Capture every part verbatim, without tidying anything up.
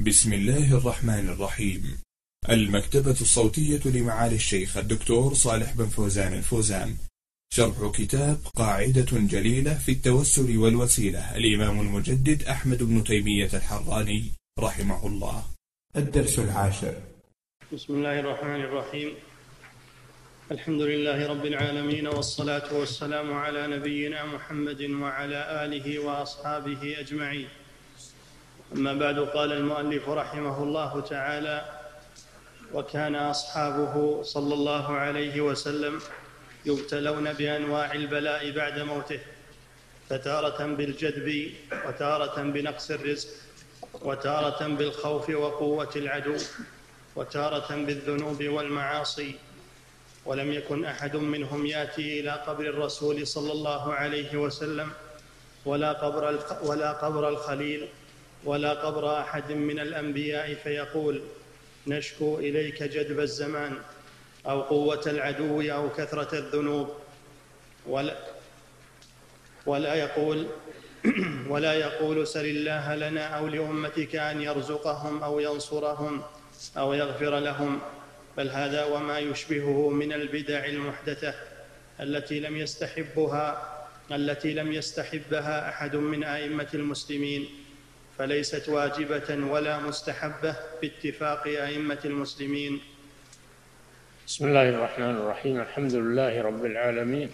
بسم الله الرحمن الرحيم. المكتبة الصوتية لمعالي الشيخ الدكتور صالح بن فوزان الفوزان، شرح كتاب قاعدة جليلة في التوسل والوسيلة، الإمام المجدد أحمد بن تيمية الحراني رحمه الله. الدرس العاشر. بسم الله الرحمن الرحيم. الحمد لله رب العالمين، والصلاة والسلام على نبينا محمد وعلى آله وأصحابه أجمعين. أما بعد، قال المؤلف رحمه الله تعالى: وكان أصحابه صلى الله عليه وسلم يبتلون بأنواع البلاء بعد موته، فتارة بالجدب، وتارة بنقص الرزق، وتارة بالخوف وقوة العدو، وتارة بالذنوب والمعاصي. ولم يكن أحد منهم يأتي إلى قبر الرسول صلى الله عليه وسلم ولا قبر, ولا قبر الخليل ولا قبر أحد من الأنبياء فيقول: نشكو إليك جدب الزمان أو قوة العدو أو كثرة الذنوب، ولا, ولا يقول ولا يقول سل الله لنا أو لأمتك أن يرزقهم أو ينصرهم أو يغفر لهم، بل هذا وما يشبهه من البدع المحدثة التي لم يستحبها التي لم يستحبها أحد من أئمة المسلمين، فليست واجبة ولا مستحبة باتفاق أئمة المسلمين. بسم الله الرحمن الرحيم. الحمد لله رب العالمين،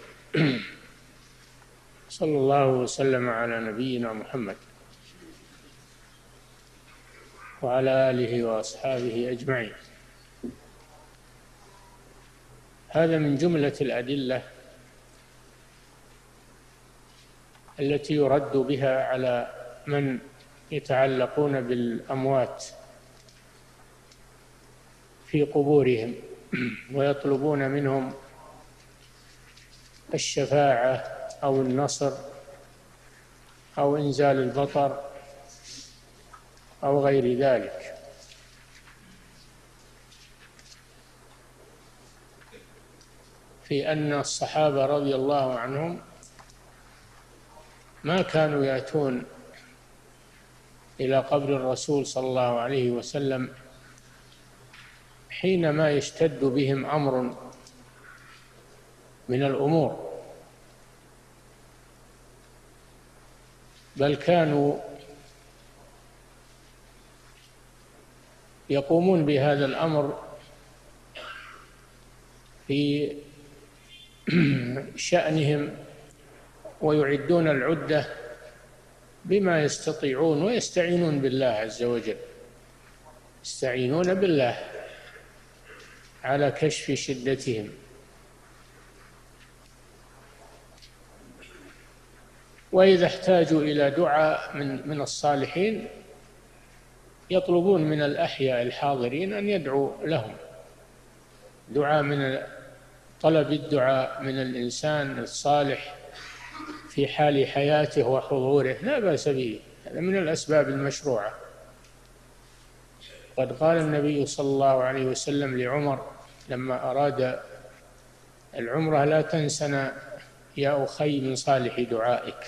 صلى الله وسلم على نبينا محمد وعلى آله وأصحابه أجمعين. هذا من جملة الأدلة التي يرد بها على من يتعلقون بالأموات في قبورهم ويطلبون منهم الشفاعة أو النصر أو إنزال المطر أو غير ذلك. في أن الصحابة رضي الله عنهم ما كانوا يأتون إلى قبر الرسول صلى الله عليه وسلم حينما يشتد بهم أمر من الأمور، بل كانوا يقومون بهذا الأمر في شأنهم ويعدون العدة بما يستطيعون، ويستعينون بالله عز وجل، يستعينون بالله على كشف شدتهم. وإذا احتاجوا إلى دعاء من من الصالحين يطلبون من الأحياء الحاضرين أن يدعوا لهم، دعاء من طلب الدعاء من الإنسان الصالح في حال حياته وحضوره لا بأس به، هذا من الأسباب المشروعة. قد قال النبي صلى الله عليه وسلم لعمر لما أراد العمرة: لا تنسنا يا أخي من صالح دعائك.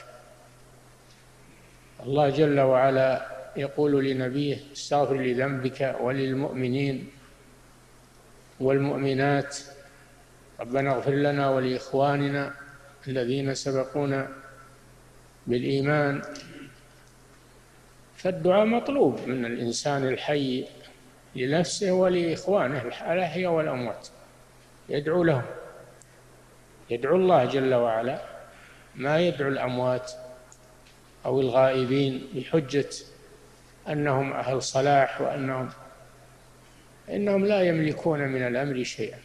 الله جل وعلا يقول لنبيه: استغفر لذنبك وللمؤمنين والمؤمنات، ربنا اغفر لنا ولإخواننا الذين سبقونا بالإيمان. فالدعاء مطلوب من الإنسان الحي لنفسه ولإخوانه الأحياء والأموات، يدعو لهم، يدعو الله جل وعلا، ما يدعو الأموات أو الغائبين بحجة أنهم أهل صلاح وأنهم إنهم لا يملكون من الأمر شيئا.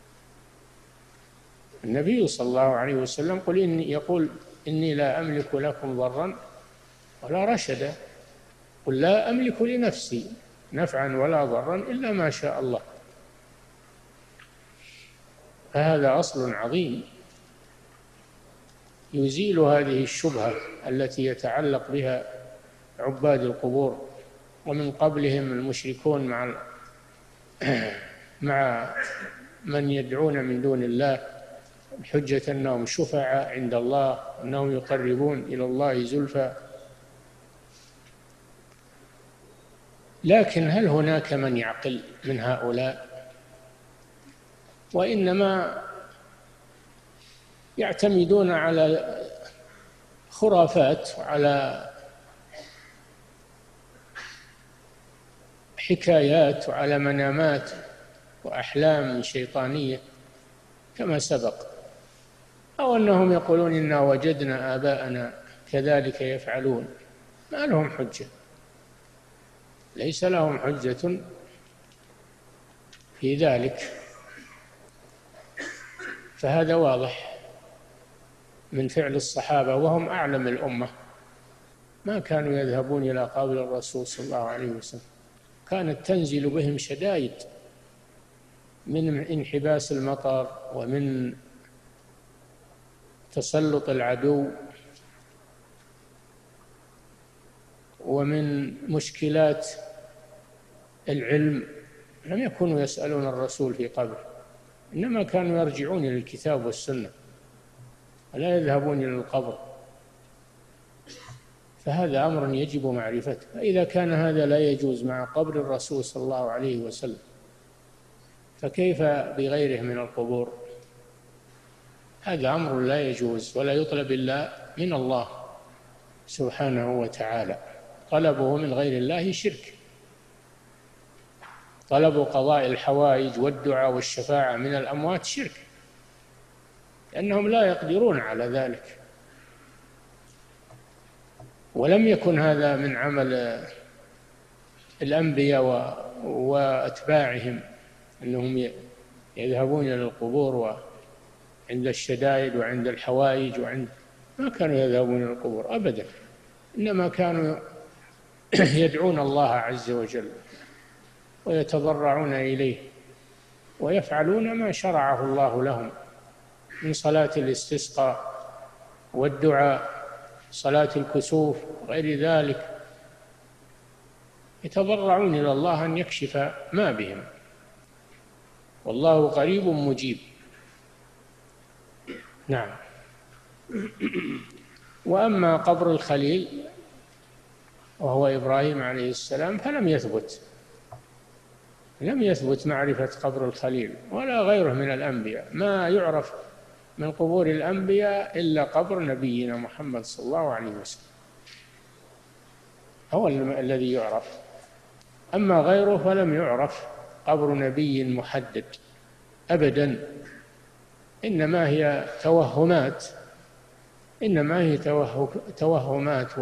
النبي صلى الله عليه وسلم قل إني يقول إني لا أملك لكم ضرا ولا رشدا، قل لا أملك لنفسي نفعا ولا ضرا إلا ما شاء الله. فهذا أصل عظيم يزيل هذه الشبهة التي يتعلق بها عباد القبور ومن قبلهم المشركون مع مع من يدعون من دون الله بحجة أنهم شفعاء عند الله، أنهم يقربون إلى الله زلفى. لكن هل هناك من يعقل من هؤلاء؟ وإنما يعتمدون على خرافات وعلى حكايات وعلى منامات وأحلام شيطانية كما سبق، أو أنهم يقولون إنا وجدنا آباءنا كذلك يفعلون. ما لهم حجة، ليس لهم حجة في ذلك. فهذا واضح من فعل الصحابة وهم أعلم الأمة، ما كانوا يذهبون إلى قبر الرسول صلى الله عليه وسلم، كانت تنزل بهم شدائد من انحباس المطر ومن تسلط العدو ومن مشكلات العلم، لم يكونوا يسألون الرسول في قبره، إنما كانوا يرجعون إلى الكتاب والسنة ولا يذهبون إلى القبر. فهذا أمر يجب معرفته. فإذا كان هذا لا يجوز مع قبر الرسول صلى الله عليه وسلم، فكيف بغيره من القبور؟ هذا أمر لا يجوز ولا يطلب إلا من الله سبحانه وتعالى. طلبه من غير الله شرك. طلب قضاء الحوائج والدعاء والشفاعة من الأموات شرك، لأنهم لا يقدرون على ذلك. ولم يكن هذا من عمل الأنبياء وأتباعهم أنهم يذهبون إلى القبور وعند الشدائد وعند الحوائج، وعند ما كانوا يذهبون إلى القبور أبدا، إنما كانوا يدعون الله عز وجل ويتضرعون إليه ويفعلون ما شرعه الله لهم من صلاة الاستسقاء والدعاء، صلاة الكسوف وغير ذلك، يتضرعون إلى الله أن يكشف ما بهم، والله قريب مجيب. نعم. وأما قبر الخليل وهو إبراهيم عليه السلام فلم يثبت لم يثبت معرفة قبر الخليل ولا غيره من الأنبياء. ما يعرف من قبور الأنبياء إلا قبر نبينا محمد صلى الله عليه وسلم، هو الذي يعرف. أما غيره فلم يعرف قبر نبي محدد أبدا، إنما هي توهمات إنما هي توهمات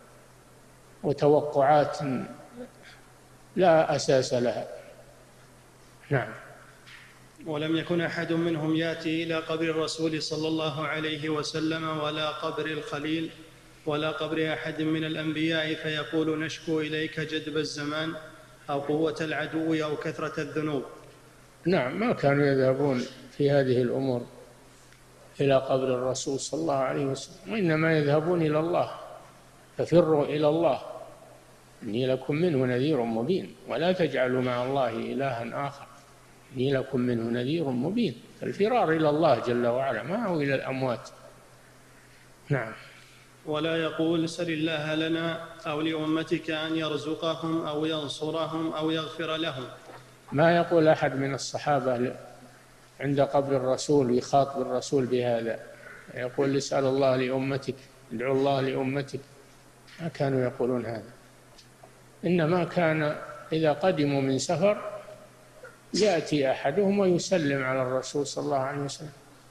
وتوقعات لا أساس لها. نعم. ولم يكن أحد منهم يأتي إلى قبر الرسول صلى الله عليه وسلم ولا قبر الخليل ولا قبر أحد من الأنبياء فيقول نشكو إليك جدب الزمان أو قوة العدو أو كثرة الذنوب. نعم، ما كانوا يذهبون في هذه الأمور إلى قبر الرسول صلى الله عليه وسلم، وإنما يذهبون إلى الله. ففروا إلى الله إني لكم منه نذير مبين ولا تجعلوا مع الله إلها آخر إني لكم منه نذير مبين. الفرار إلى الله جل وعلا، ما هو إلى الأموات. نعم. ولا يقول سل الله لنا أو لأمتك أن يرزقهم أو ينصرهم أو يغفر لهم. ما يقول أحد من الصحابة عند قبر الرسول يخاطب الرسول بهذا، يقول اسأل الله لأمتك، ادعو الله لأمتك. ما كانوا يقولون هذا، إنما كان إذا قدموا من سفر يأتي أحدهم ويسلم على الرسول صلى الله عليه وسلم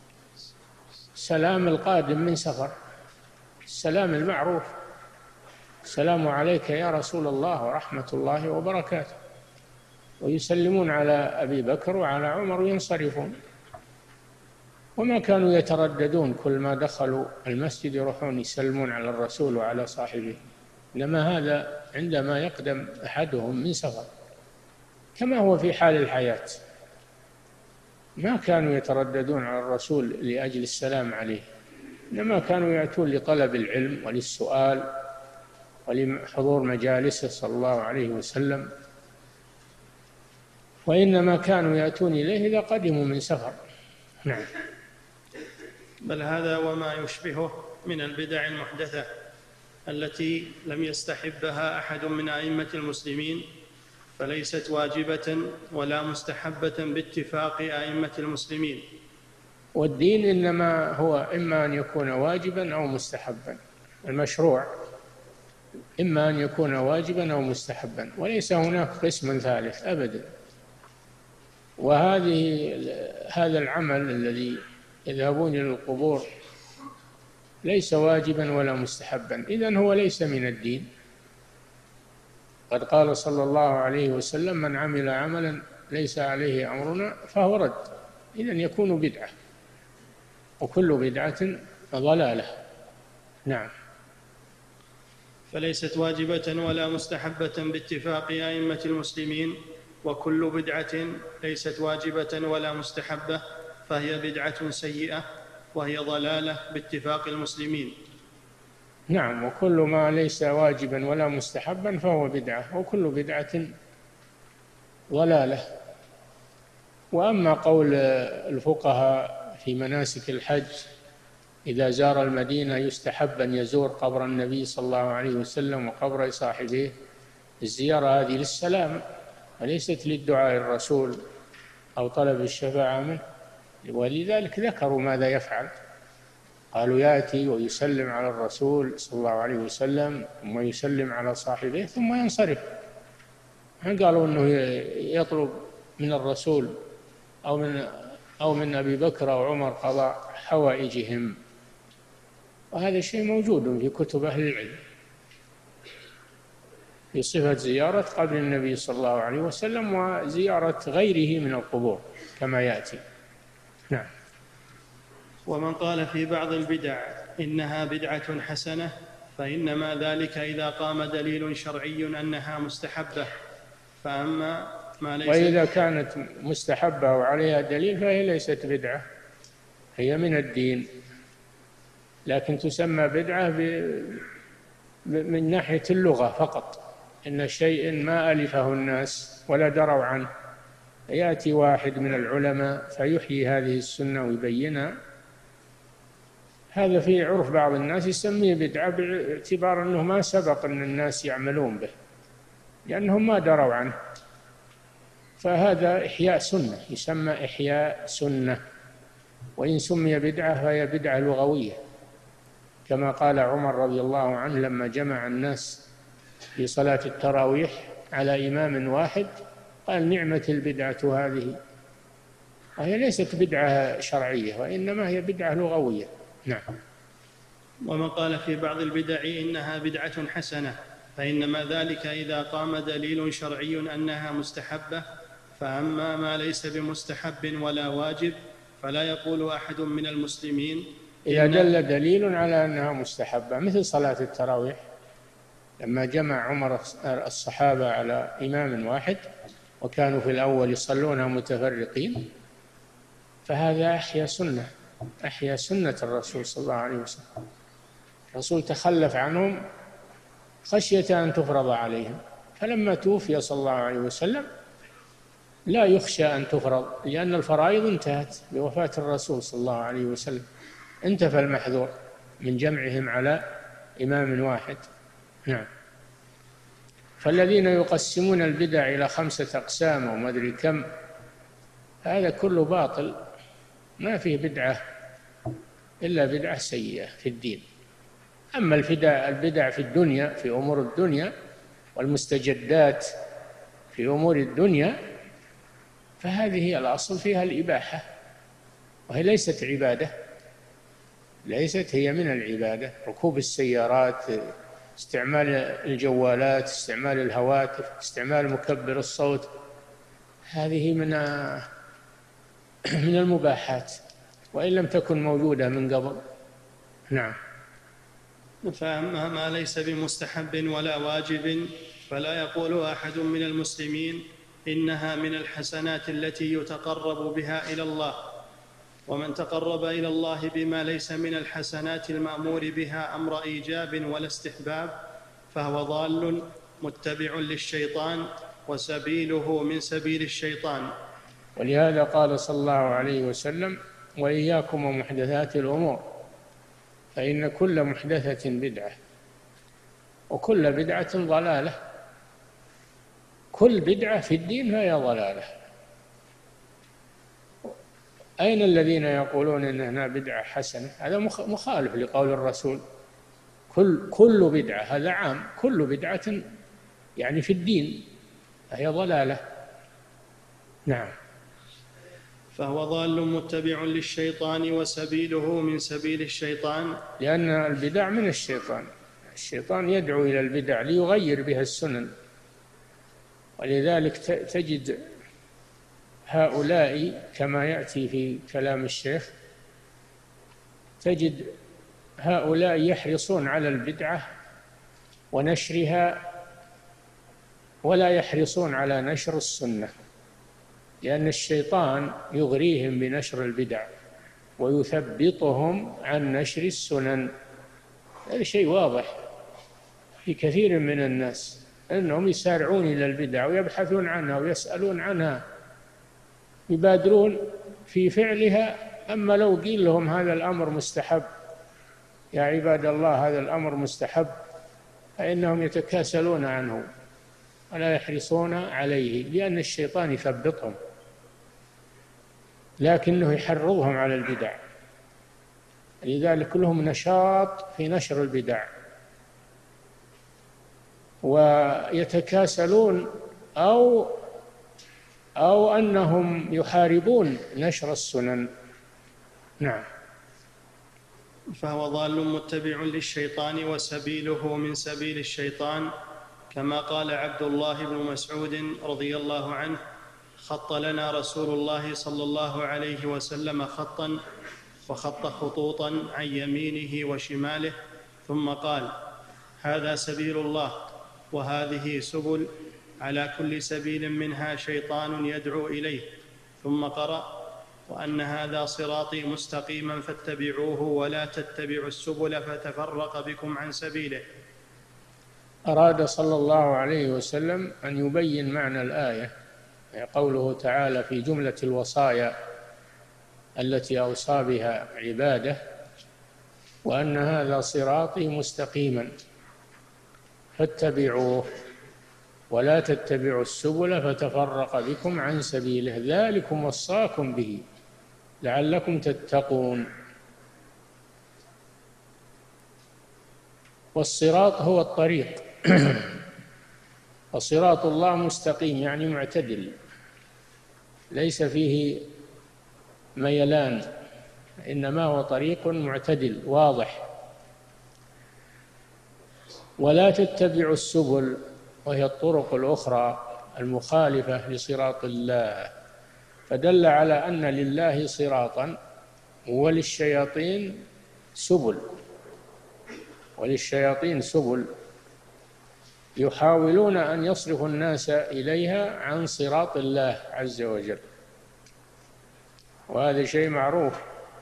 سلام القادم من سفر، السلام المعروف، السلام عليك يا رسول الله ورحمة الله وبركاته، ويسلمون على أبي بكر وعلى عمر وينصرفون. وما كانوا يترددون كل ما دخلوا المسجد يروحون يسلمون على الرسول وعلى صاحبه، إنما هذا عندما يقدم أحدهم من سفر كما هو في حال الحياة. ما كانوا يترددون على الرسول لأجل السلام عليه، إنما كانوا يأتون لطلب العلم وللسؤال ولحضور مجالسه صلى الله عليه وسلم، وإنما كانوا يأتون إليه إذا قدموا من سفر. نعم. بل هذا وما يشبهه من البدع المحدثة التي لم يستحبها أحد من أئمة المسلمين فليست واجبة ولا مستحبة باتفاق أئمة المسلمين. والدين إنما هو إما أن يكون واجبا أو مستحبا، المشروع إما أن يكون واجبا أو مستحبا، وليس هناك قسم ثالث أبدا. وهذه هذا العمل الذي يذهبون إلى القبور ليس واجبا ولا مستحبا، إذن هو ليس من الدين. قد قال صلى الله عليه وسلم: من عمل عملا ليس عليه أمرنا فهو رد. إذن يكون بدعة، وكل بدعة ضلالة. نعم. فليست واجبة ولا مستحبة باتفاق أئمة المسلمين، وكل بدعة ليست واجبة ولا مستحبة فهي بدعة سيئة وهي ضلالة باتفاق المسلمين. نعم، وكل ما ليس واجبا ولا مستحبا فهو بدعة، وكل بدعة ضلالة. وأما قول الفقهاء في مناسك الحج: إذا زار المدينة يستحب أن يزور قبر النبي صلى الله عليه وسلم وقبر صاحبه، الزيارة هذه للسلام وليست للدعاء الرسول أو طلب الشفاعة منه، ولذلك ذكروا ماذا يفعل. قالوا: يأتي ويسلم على الرسول صلى الله عليه وسلم، ثم يسلم على صاحبه، ثم ينصرف. قالوا أنه يطلب من الرسول أو من أو من أبي بكر أو عمر قضاء حوائجهم، وهذا الشيء موجود في كتب أهل العلم في صفة زيارة قبر النبي صلى الله عليه وسلم وزيارة غيره من القبور كما يأتي. نعم. ومن قال في بعض البدع إنها بدعة حسنة فإنما ذلك إذا قام دليل شرعي أنها مستحبة، فأما ما ليس وإذا كانت مستحبة وعليها دليل فهي ليست بدعة، هي من الدين، لكن تسمى بدعة من ناحية اللغة فقط، إن شيء ما ألفه الناس ولا دروا عنه، يأتي واحد من العلماء فيحيي هذه السنة ويبينها، هذا في عرف بعض الناس يسميه بدعة باعتبار أنه ما سبق أن الناس يعملون به لأنهم ما دروا عنه، فهذا إحياء سنة، يسمى إحياء سنة. وإن سمي بدعة فهي بدعة لغوية، كما قال عمر رضي الله عنه لما جمع الناس في صلاة التراويح على إمام واحد قال: نعمة البدعة هذه، وهي ليست بدعة شرعية وإنما هي بدعة لغوية. نعم. ومن قال في بعض البدع إنها بدعة حسنة فإنما ذلك إذا قام دليل شرعي أنها مستحبة، فأما ما ليس بمستحب ولا واجب فلا يقول أحد من المسلمين إذا دل دليل على أنها مستحبة، مثل صلاة التراويح لما جمع عمر الصحابة على إمام واحد وكانوا في الأول يصلونها متفرقين، فهذا أحيا سنة أحيا سنة الرسول صلى الله عليه وسلم. الرسول تخلف عنهم خشية أن تفرض عليهم، فلما توفي صلى الله عليه وسلم لا يخشى أن تفرض، لأن الفرائض انتهت بوفاة الرسول صلى الله عليه وسلم، انتفى المحذور من جمعهم على إمام واحد. نعم. فالذين يقسمون البدع إلى خمسة أقسام وما أدري كم، هذا كله باطل، ما فيه بدعة إلا بدعة سيئة في الدين. أما البدع البدع في الدنيا، في أمور الدنيا والمستجدات في أمور الدنيا، فهذه هي الأصل فيها الإباحة، وهي ليست عبادة، ليست هي من العبادة. ركوب السيارات، استعمال الجوالات، استعمال الهواتف، استعمال مكبر الصوت، هذه من من المباحات وإن لم تكن موجودة من قبل. نعم. فأما ما ليس بمستحب ولا واجب فلا يقول أحد من المسلمين إنها من الحسنات التي يتقرب بها إلى الله، ومن تقرب إلى الله بما ليس من الحسنات المأمور بها أمر إيجاب ولا استحباب فهو ضال متبع للشيطان وسبيله من سبيل الشيطان. ولهذا قال صلى الله عليه وسلم: وإياكم ومحدثات الأمور فإن كل محدثة بدعة وكل بدعة ضلالة، كل بدعة في الدين فهي ضلالة. أين الذين يقولون إنها بدعة حسنة؟ هذا مخالف لقول الرسول. كل كل بدعة، هذا عام، كل بدعة يعني في الدين فهي ضلالة. نعم. فهو ضال متبع للشيطان وسبيله من سبيل الشيطان، لأن البدع من الشيطان. الشيطان يدعو إلى البدع ليغير بها السنن، ولذلك تجد هؤلاء كما يأتي في كلام الشيخ، تجد هؤلاء يحرصون على البدعة ونشرها ولا يحرصون على نشر السنة، لأن الشيطان يغريهم بنشر البدع ويثبطهم عن نشر السنن. هذا شيء واضح في كثير من الناس، أنهم يسارعون إلى البدع ويبحثون عنها ويسألون عنها، يبادرون في فعلها. أما لو قيل لهم هذا الأمر مستحب يا عباد الله، هذا الأمر مستحب، فإنهم يتكاسلون عنه ولا يحرصون عليه، لأن الشيطان يثبطهم، لكنه يحرضهم على البدع. لذلك لهم نشاط في نشر البدع، ويتكاسلون أو أو أنهم يحاربون نشر السنن. نعم. فهو ضال متبع للشيطان وسبيله من سبيل الشيطان، كما قال عبد الله بن مسعود رضي الله عنه: خط لنا رسول الله صلى الله عليه وسلم خطا، وخط خطوطا عن يمينه وشماله، ثم قال: هذا سبيل الله وهذه سبل، على كل سبيل منها شيطان يدعو إليه. ثم قرأ: وأن هذا صراطي مستقيما فاتبعوه ولا تتبعوا السبل فتفرق بكم عن سبيله. أراد صلى الله عليه وسلم أن يبين معنى الآية، قوله تعالى في جملة الوصايا التي أوصى بها عباده: وأن هذا صراطي مستقيما فاتبعوه ولا تتبعوا السبل فتفرق بكم عن سبيله، ذلكم وصاكم به لعلكم تتقون. والصراط هو الطريق، وصراط الله مستقيم يعني معتدل، ليس فيه ميلان، إنما هو طريق معتدل واضح. ولا تتبعوا السبل، وهي الطرق الأخرى المخالفة لصراط الله، فدل على أن لله صراطا وللشياطين سبل، وللشياطين سبل يحاولون أن يصرفوا الناس إليها عن صراط الله عز وجل، وهذا شيء معروف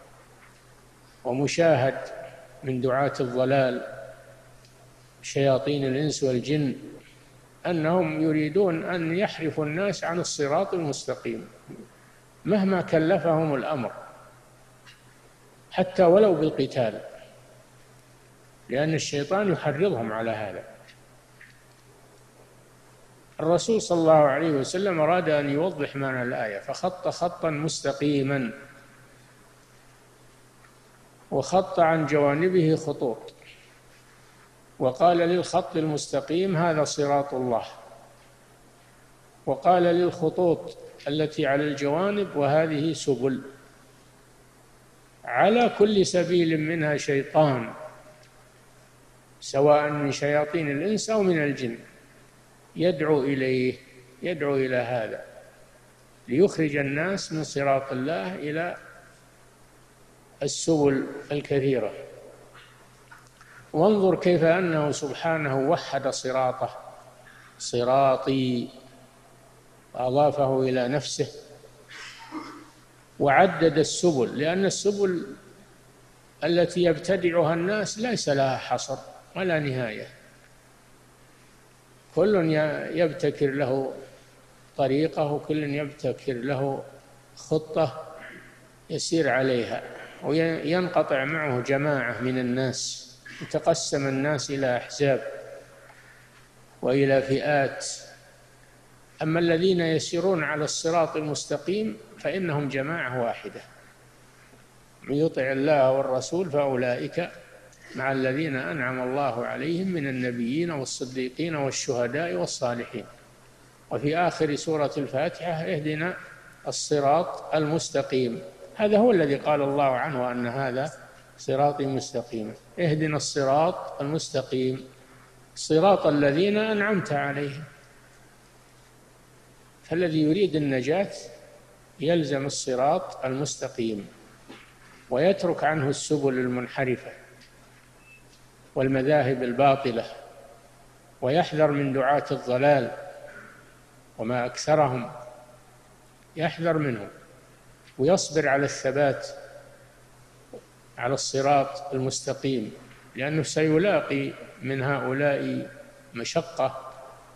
ومشاهد من دعاة الضلال شياطين الإنس والجن، أنهم يريدون أن يحرفوا الناس عن الصراط المستقيم مهما كلفهم الأمر، حتى ولو بالقتال، لأن الشيطان يحرضهم على هذا. الرسول صلى الله عليه وسلم أراد أن يوضح معنى الآية، فخط خطا مستقيما، وخط عن جوانبه خطوط، وقال للخط المستقيم هذا صراط الله، وقال للخطوط التي على الجوانب وهذه سبل، على كل سبيل منها شيطان، سواء من شياطين الإنس أو من الجن، يدعو إليه، يدعو إلى هذا ليخرج الناس من صراط الله إلى السبل الكثيرة. وانظر كيف أنه سبحانه وحد صراطه، صراطي، أضافه إلى نفسه، وعدد السبل، لأن السبل التي يبتدعها الناس ليس لها حصر ولا نهاية، كل يبتكر له طريقه، وكل يبتكر له خطة يسير عليها، وينقطع معه جماعة من الناس، يتقسم الناس إلى أحزاب وإلى فئات، أما الذين يسيرون على الصراط المستقيم فإنهم جماعة واحدة، من يطع الله والرسول فأولئك مع الذين أنعم الله عليهم من النبيين والصديقين والشهداء والصالحين. وفي آخر سورة الفاتحة اهدنا الصراط المستقيم، هذا هو الذي قال الله عنه أن هذا صراطي مستقيما. اهدنا الصراط المستقيم صراط الذين أنعمت عليهم. فالذي يريد النجاة يلزم الصراط المستقيم ويترك عنه السبل المنحرفة والمذاهب الباطلة، ويحذر من دعاة الضلال وما أكثرهم، يحذر منهم ويصبر على الثبات على الصراط المستقيم، لأنه سيلاقي من هؤلاء مشقة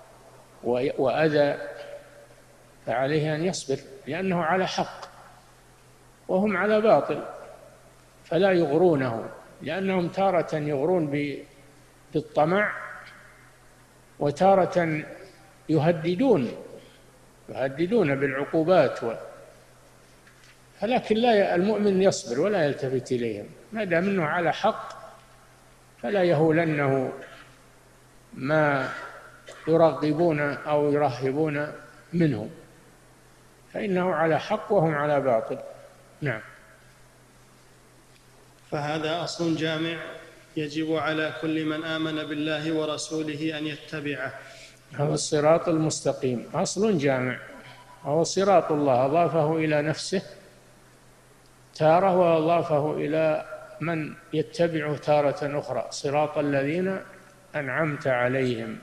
وأذى، فعليه أن يصبر لأنه على حق وهم على باطل، فلا يغرونه، لأنهم تارة يغرون بالطمع وتارة يهددون يهددون بالعقوبات و... فلكن لا المؤمن يصبر ولا يلتفت إليهم، ما دام أنه على حق فلا يهولنه ما يرغبون أو يرهبون منه، فإنه على حق وهم على باطل. نعم. فهذا أصل جامع يجب على كل من آمن بالله ورسوله أن يتبعه. هذا الصراط المستقيم أصل جامع، وهو صراط الله أضافه إلى نفسه تارة وأضافه إلى من يتبعه تارة أخرى، صراط الذين أنعمت عليهم،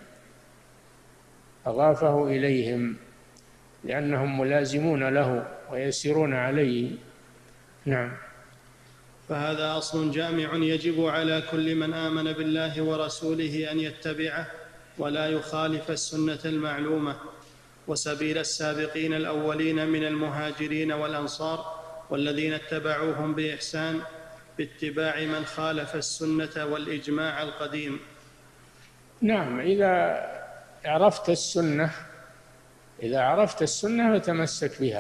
أضافه إليهم لأنهم ملازمون له ويسيرون عليه. نعم. فهذا أصل جامع يجب على كل من آمن بالله ورسوله أن يتبعه ولا يخالف السنة المعلومة وسبيل السابقين الأولين من المهاجرين والأنصار والذين اتبعوهم بإحسان باتباع من خالف السنة والإجماع القديم. نعم. إذا عرفت السنة إذا عرفت السنة فتمسك بها،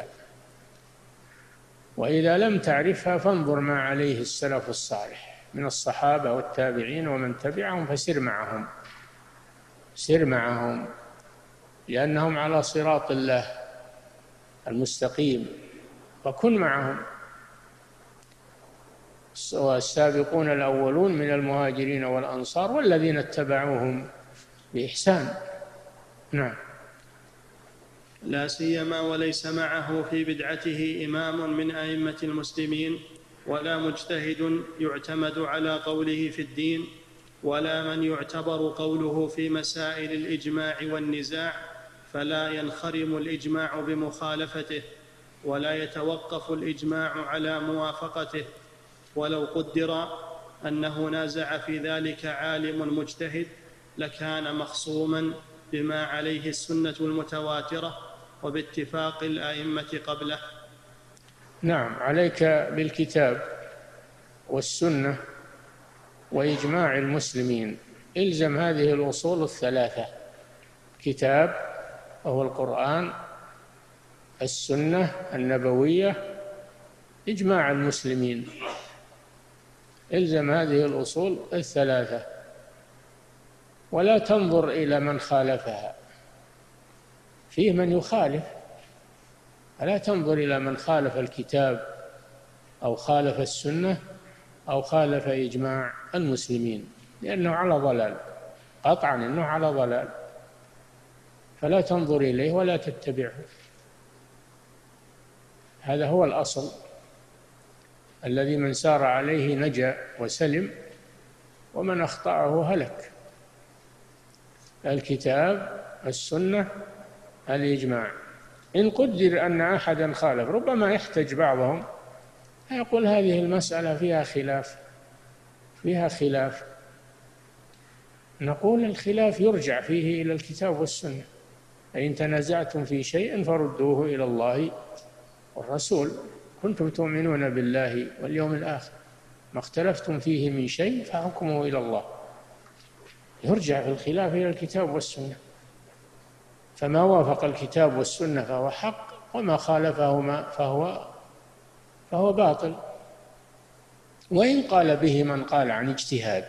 وإذا لم تعرفها فانظر ما عليه السلف الصالح من الصحابة والتابعين ومن تبعهم، فسر معهم سر معهم لأنهم على صراط الله المستقيم، فكن معهم. والسابقون الأولون من المهاجرين والأنصار والذين اتبعوهم بإحسان. نعم. لا سيما وليس معه في بدعته إمام من أئمة المسلمين ولا مجتهد يعتمد على قوله في الدين ولا من يعتبر قوله في مسائل الإجماع والنزاع، فلا ينخرم الإجماع بمخالفته ولا يتوقف الإجماع على موافقته. ولو قدر أنه نازع في ذلك عالم مجتهد لكان مخصوما بما عليه السنة المتواترة وباتفاق الأئمة قبله. نعم. عليك بالكتاب والسنة وإجماع المسلمين، إلزم هذه الأصول الثلاثة: كتاب وهو القرآن، السنة النبوية، إجماع المسلمين. إلزم هذه الأصول الثلاثة ولا تنظر إلى من خالفها، فيه من يخالف، فلا تنظر إلى من خالف الكتاب أو خالف السنة أو خالف إجماع المسلمين، لأنه على ضلال، قطعا إنه على ضلال، فلا تنظر إليه ولا تتبعه. هذا هو الأصل الذي من سار عليه نجا وسلم، ومن أخطأه هلك. الكتاب، السنة، الإجماع. إن قدر أن أحدا خالف، ربما يحتج بعضهم يقول هذه المسألة فيها خلاف فيها خلاف نقول الخلاف يرجع فيه إلى الكتاب والسنة، فإن تنازعتم في شيء فردوه إلى الله والرسول، كنتم تؤمنون بالله واليوم الآخر، ما اختلفتم فيه من شيء فحكمه إلى الله. يرجع في الخلاف إلى الكتاب والسنة. فما وافق الكتاب والسنة فهو حق، وما خالفهما فهو فهو باطل، وإن قال به من قال عن اجتهاد.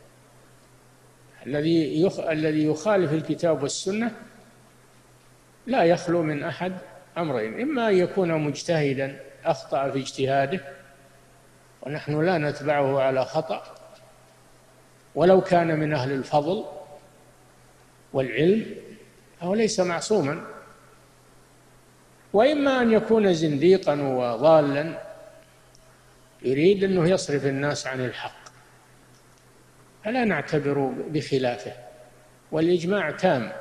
الذي يخ... الذي يخالف الكتاب والسنة لا يخلو من أحد أمرين: إما أن يكون مجتهدا أخطأ في اجتهاده ونحن لا نتبعه على خطأ ولو كان من أهل الفضل والعلم، هو ليس معصوما، وإما أن يكون زنديقا وضالا يريد أنه يصرف الناس عن الحق، فلا نعتبر بخلافه، والإجماع تام.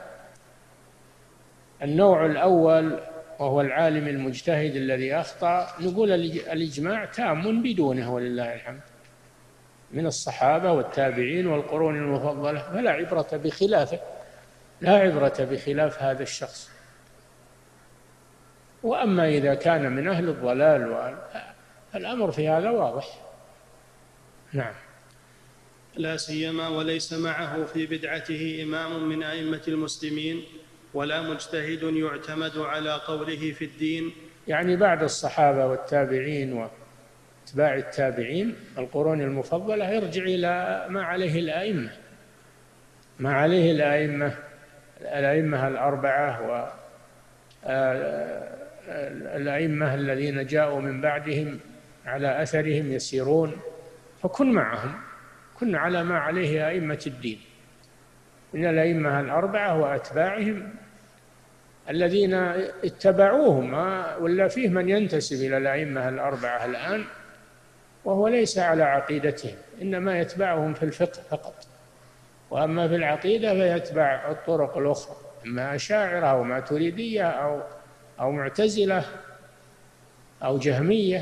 النوع الأول وهو العالم المجتهد الذي أخطأ نقول الإجماع تام بدونه ولله الحمد، من الصحابة والتابعين والقرون المفضلة، فلا عبرة بخلافه، لا عبرة بخلاف هذا الشخص. وأما إذا كان من أهل الضلال فالأمر في هذا واضح. نعم. لا سيما وليس معه في بدعته إمام من أئمة المسلمين ولا مجتهد يعتمد على قوله في الدين، يعني بعد الصحابة والتابعين واتباع التابعين القرون المفضلة يرجع إلى ما عليه الأئمة، ما عليه الأئمة الأئمة الأربعة والأئمة الذين جاءوا من بعدهم على أثرهم يسيرون، فكن معهم، كن على ما عليه أئمة الدين من الأئمة الأربعة وأتباعهم الذين اتبعوهم، ولا فيه من ينتسب إلى الأئمة الأربعة الآن وهو ليس على عقيدتهم، إنما يتبعهم في الفقه فقط، وأما في العقيدة فيتبع الطرق الأخرى، إما أشاعرة أو ماتريدية أو أو معتزلة أو جهمية،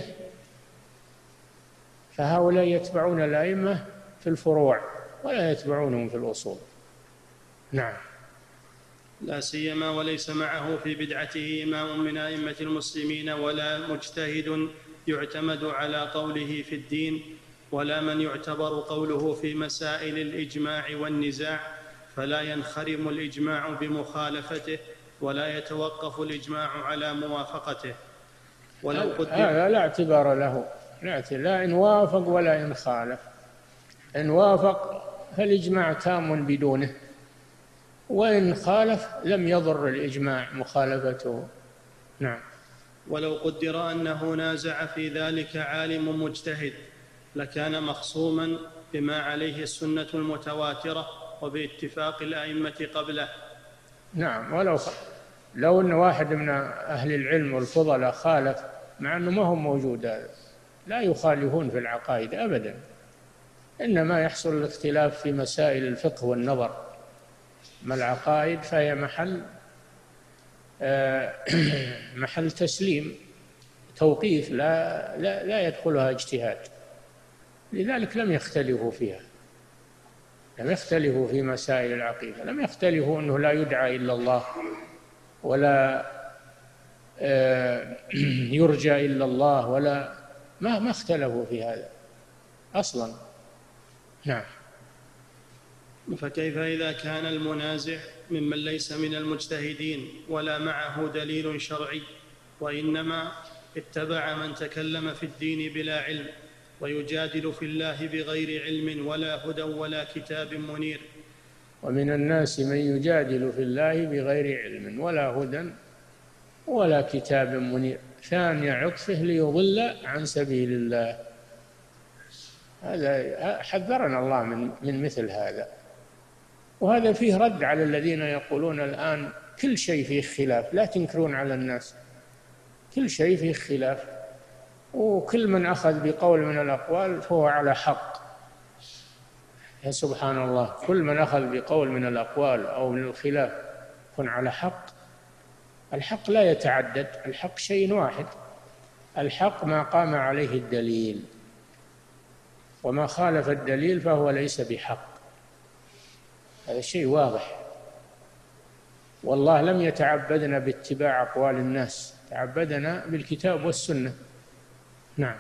فهؤلاء يتبعون الأئمة في الفروع ولا يتبعونهم في الأصول. نعم. لا سيما وليس معه في بدعته إمام من أئمة المسلمين ولا مجتهد يعتمد على قوله في الدين ولا من يعتبر قوله في مسائل الإجماع والنزاع، فلا ينخرم الإجماع بمخالفته ولا يتوقف الإجماع على موافقته. ولو قدر هذا لا اعتبار له، لا إن وافق ولا إن خالف. إن وافق فالإجماع تام بدونه، وإن خالف لم يضر الإجماع مخالفته. نعم. ولو قدر أنه نازع في ذلك عالم مجتهد لكان مخصوما بما عليه السنة المتواترة وباتفاق الأئمة قبله. نعم. ولو خ... لو أن واحد من أهل العلم والفضلاء خالف، مع أنه ما هو موجود، هذا لا يخالفون في العقائد أبدا، إنما يحصل الاختلاف في مسائل الفقه والنظر. ما العقائد فهي محل محل تسليم توقيف، لا لا لا يدخلها اجتهاد، لذلك لم يختلفوا فيها، لم يختلفوا في مسائل العقيدة، لم يختلفوا أنه لا يدعى إلا الله ولا يرجى إلا الله، ولا ما ما اختلفوا في هذا أصلا. نعم. فكيف إذا كان المنازع ممن ليس من المجتهدين ولا معه دليل شرعي، وإنما اتبع من تكلم في الدين بلا علم ويجادل في الله بغير علم ولا هدى ولا كتاب منير؟ ومن الناس من يجادل في الله بغير علم ولا هدى ولا كتاب منير، ثاني عطفه ليضل عن سبيل الله. هذا حذرنا الله من من مثل هذا، وهذا فيه رد على الذين يقولون الآن كل شيء فيه خلاف، لا تنكرون على الناس، كل شيء فيه خلاف، وكل من أخذ بقول من الأقوال فهو على حق. يا سبحان الله، كل من أخذ بقول من الأقوال أو من الخلاف يكون على حق. الحق لا يتعدد، الحق شيء واحد، الحق ما قام عليه الدليل، وما خالف الدليل فهو ليس بحق. هذا شيء واضح. والله لم يتعبدنا باتباع أقوال الناس، تعبدنا بالكتاب والسنة. نعم.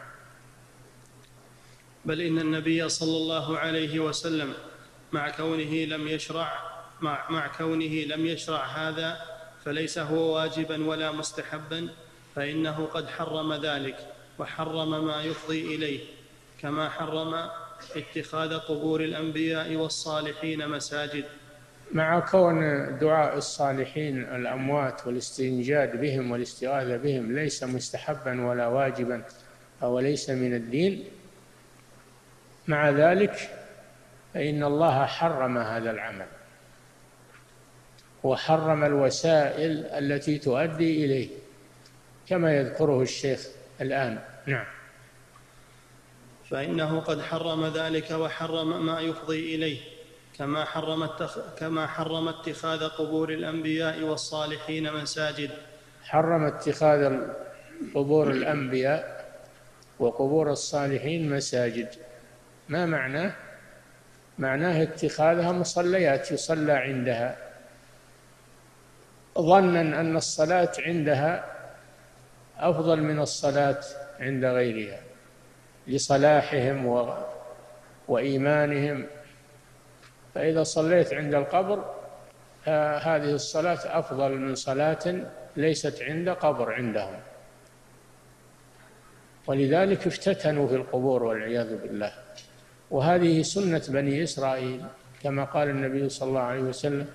بل إن النبي صلى الله عليه وسلم مع كونه لم يشرع مع, مع كونه لم يشرع هذا فليس هو واجبا ولا مستحبا، فإنه قد حرم ذلك وحرم ما يفضي إليه، كما حرم اتخاذ قبور الأنبياء والصالحين مساجد. مع كون دعاء الصالحين الأموات والاستنجاد بهم والاستغاثة بهم ليس مستحبا ولا واجبا أو ليس من الدين، مع ذلك فإن الله حرم هذا العمل وحرم الوسائل التي تؤدي إليه كما يذكره الشيخ الآن. نعم. فإنه قد حرم ذلك وحرم ما يفضي إليه، كما حرم التخ... كما حرم اتخاذ قبور الأنبياء والصالحين مساجد. حرم اتخاذ قبور الأنبياء وقبور الصالحين مساجد. ما معناه؟ معناه اتخاذها مصليات يصلى عندها، ظنا أن الصلاة عندها أفضل من الصلاة عند غيرها لصلاحهم و... وإيمانهم. فإذا صليت عند القبر هذه الصلاة أفضل من صلاة ليست عند قبر عندهم، ولذلك افتتنوا في القبور والعياذ بالله. وهذه سنة بني إسرائيل، كما قال النبي صلى الله عليه وسلم: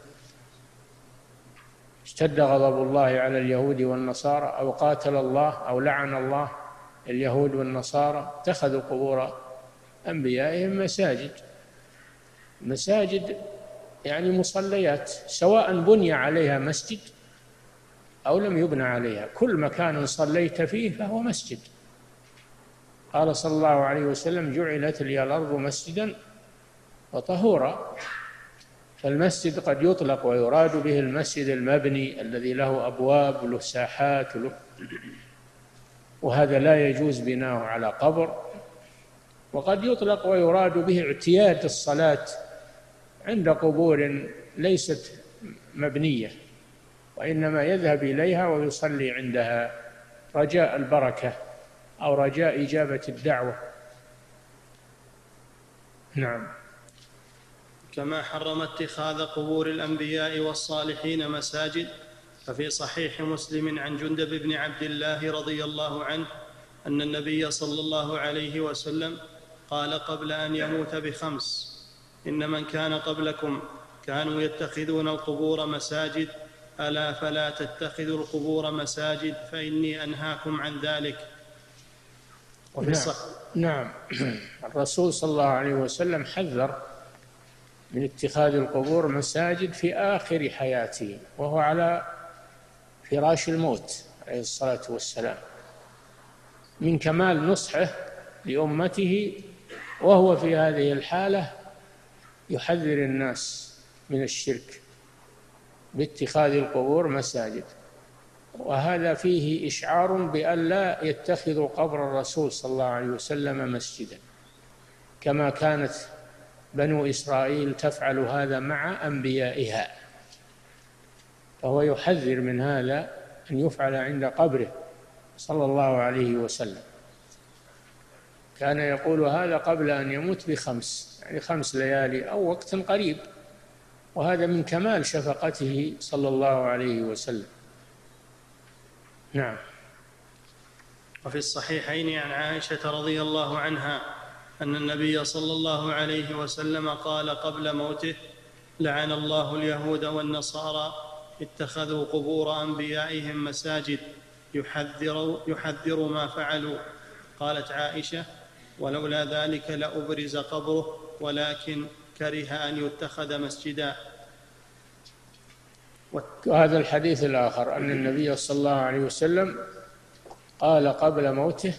اشتد غضب الله على اليهود والنصارى، أو قاتل الله أو لعن الله اليهود والنصارى اتخذوا قبور أنبيائهم مساجد. مساجد يعني مصليات، سواء بني عليها مسجد أو لم يبنى عليها، كل مكان صليت فيه فهو مسجد. قال صلى الله عليه وسلم: جعلت لي الأرض مسجدا وطهورا. فالمسجد قد يطلق ويراد به المسجد المبني الذي له أبواب وله ساحات وله، وهذا لا يجوز بناؤه على قبر. وقد يطلق ويراد به اعتياد الصلاة عند قبور ليست مبنية، وإنما يذهب إليها ويصلي عندها رجاء البركة أو رجاء إجابة الدعوة. نعم. كما حرم اتخاذ قبور الأنبياء والصالحين مساجد، ففي صحيح مسلم عن جندب بن عبد الله رضي الله عنه أن النبي صلى الله عليه وسلم قال قبل أن يموت بخمس: إن من كان قبلكم كانوا يتخذون القبور مساجد، ألا فلا تتخذوا القبور مساجد فإني أنهاكم عن ذلك. وفي نعم. نعم. الرسول صلى الله عليه وسلم حذر من اتخاذ القبور مساجد في آخر حياته وهو على فراش الموت عليه الصلاة والسلام، من كمال نصحه لأمته وهو في هذه الحالة يحذر الناس من الشرك باتخاذ القبور مساجد. وهذا فيه إشعار بأن لا يتخذوا قبر الرسول صلى الله عليه وسلم مسجدا، كما كانت بنو إسرائيل تفعل هذا مع أنبيائها. فهو يحذر من هذا أن يفعل عند قبره صلى الله عليه وسلم. كان يقول هذا قبل أن يموت بخمس، يعني خمس ليالي أو وقت قريب، وهذا من كمال شفقته صلى الله عليه وسلم. نعم. وفي الصحيحين عن عائشة رضي الله عنها أن النبي صلى الله عليه وسلم قال قبل موته: لعن الله اليهود والنصارى اتخذوا قبور أنبيائهم مساجد، يحذر, يحذر ما فعلوا. قالت عائشة: ولولا ذلك لأبرز قبره، ولكن كره أن يتخذ مسجدا. وهذا الحديث الآخر أن النبي صلى الله عليه وسلم قال قبل موته: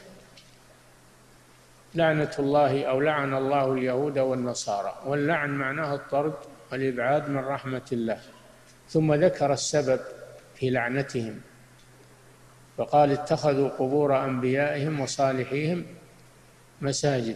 لعنة الله أو لعن الله اليهود والنصارى. واللعن معناه الطرد والإبعاد من رحمة الله، ثم ذكر السبب في لعنتهم فقال: اتخذوا قبور أنبيائهم وصالحيهم مساجد.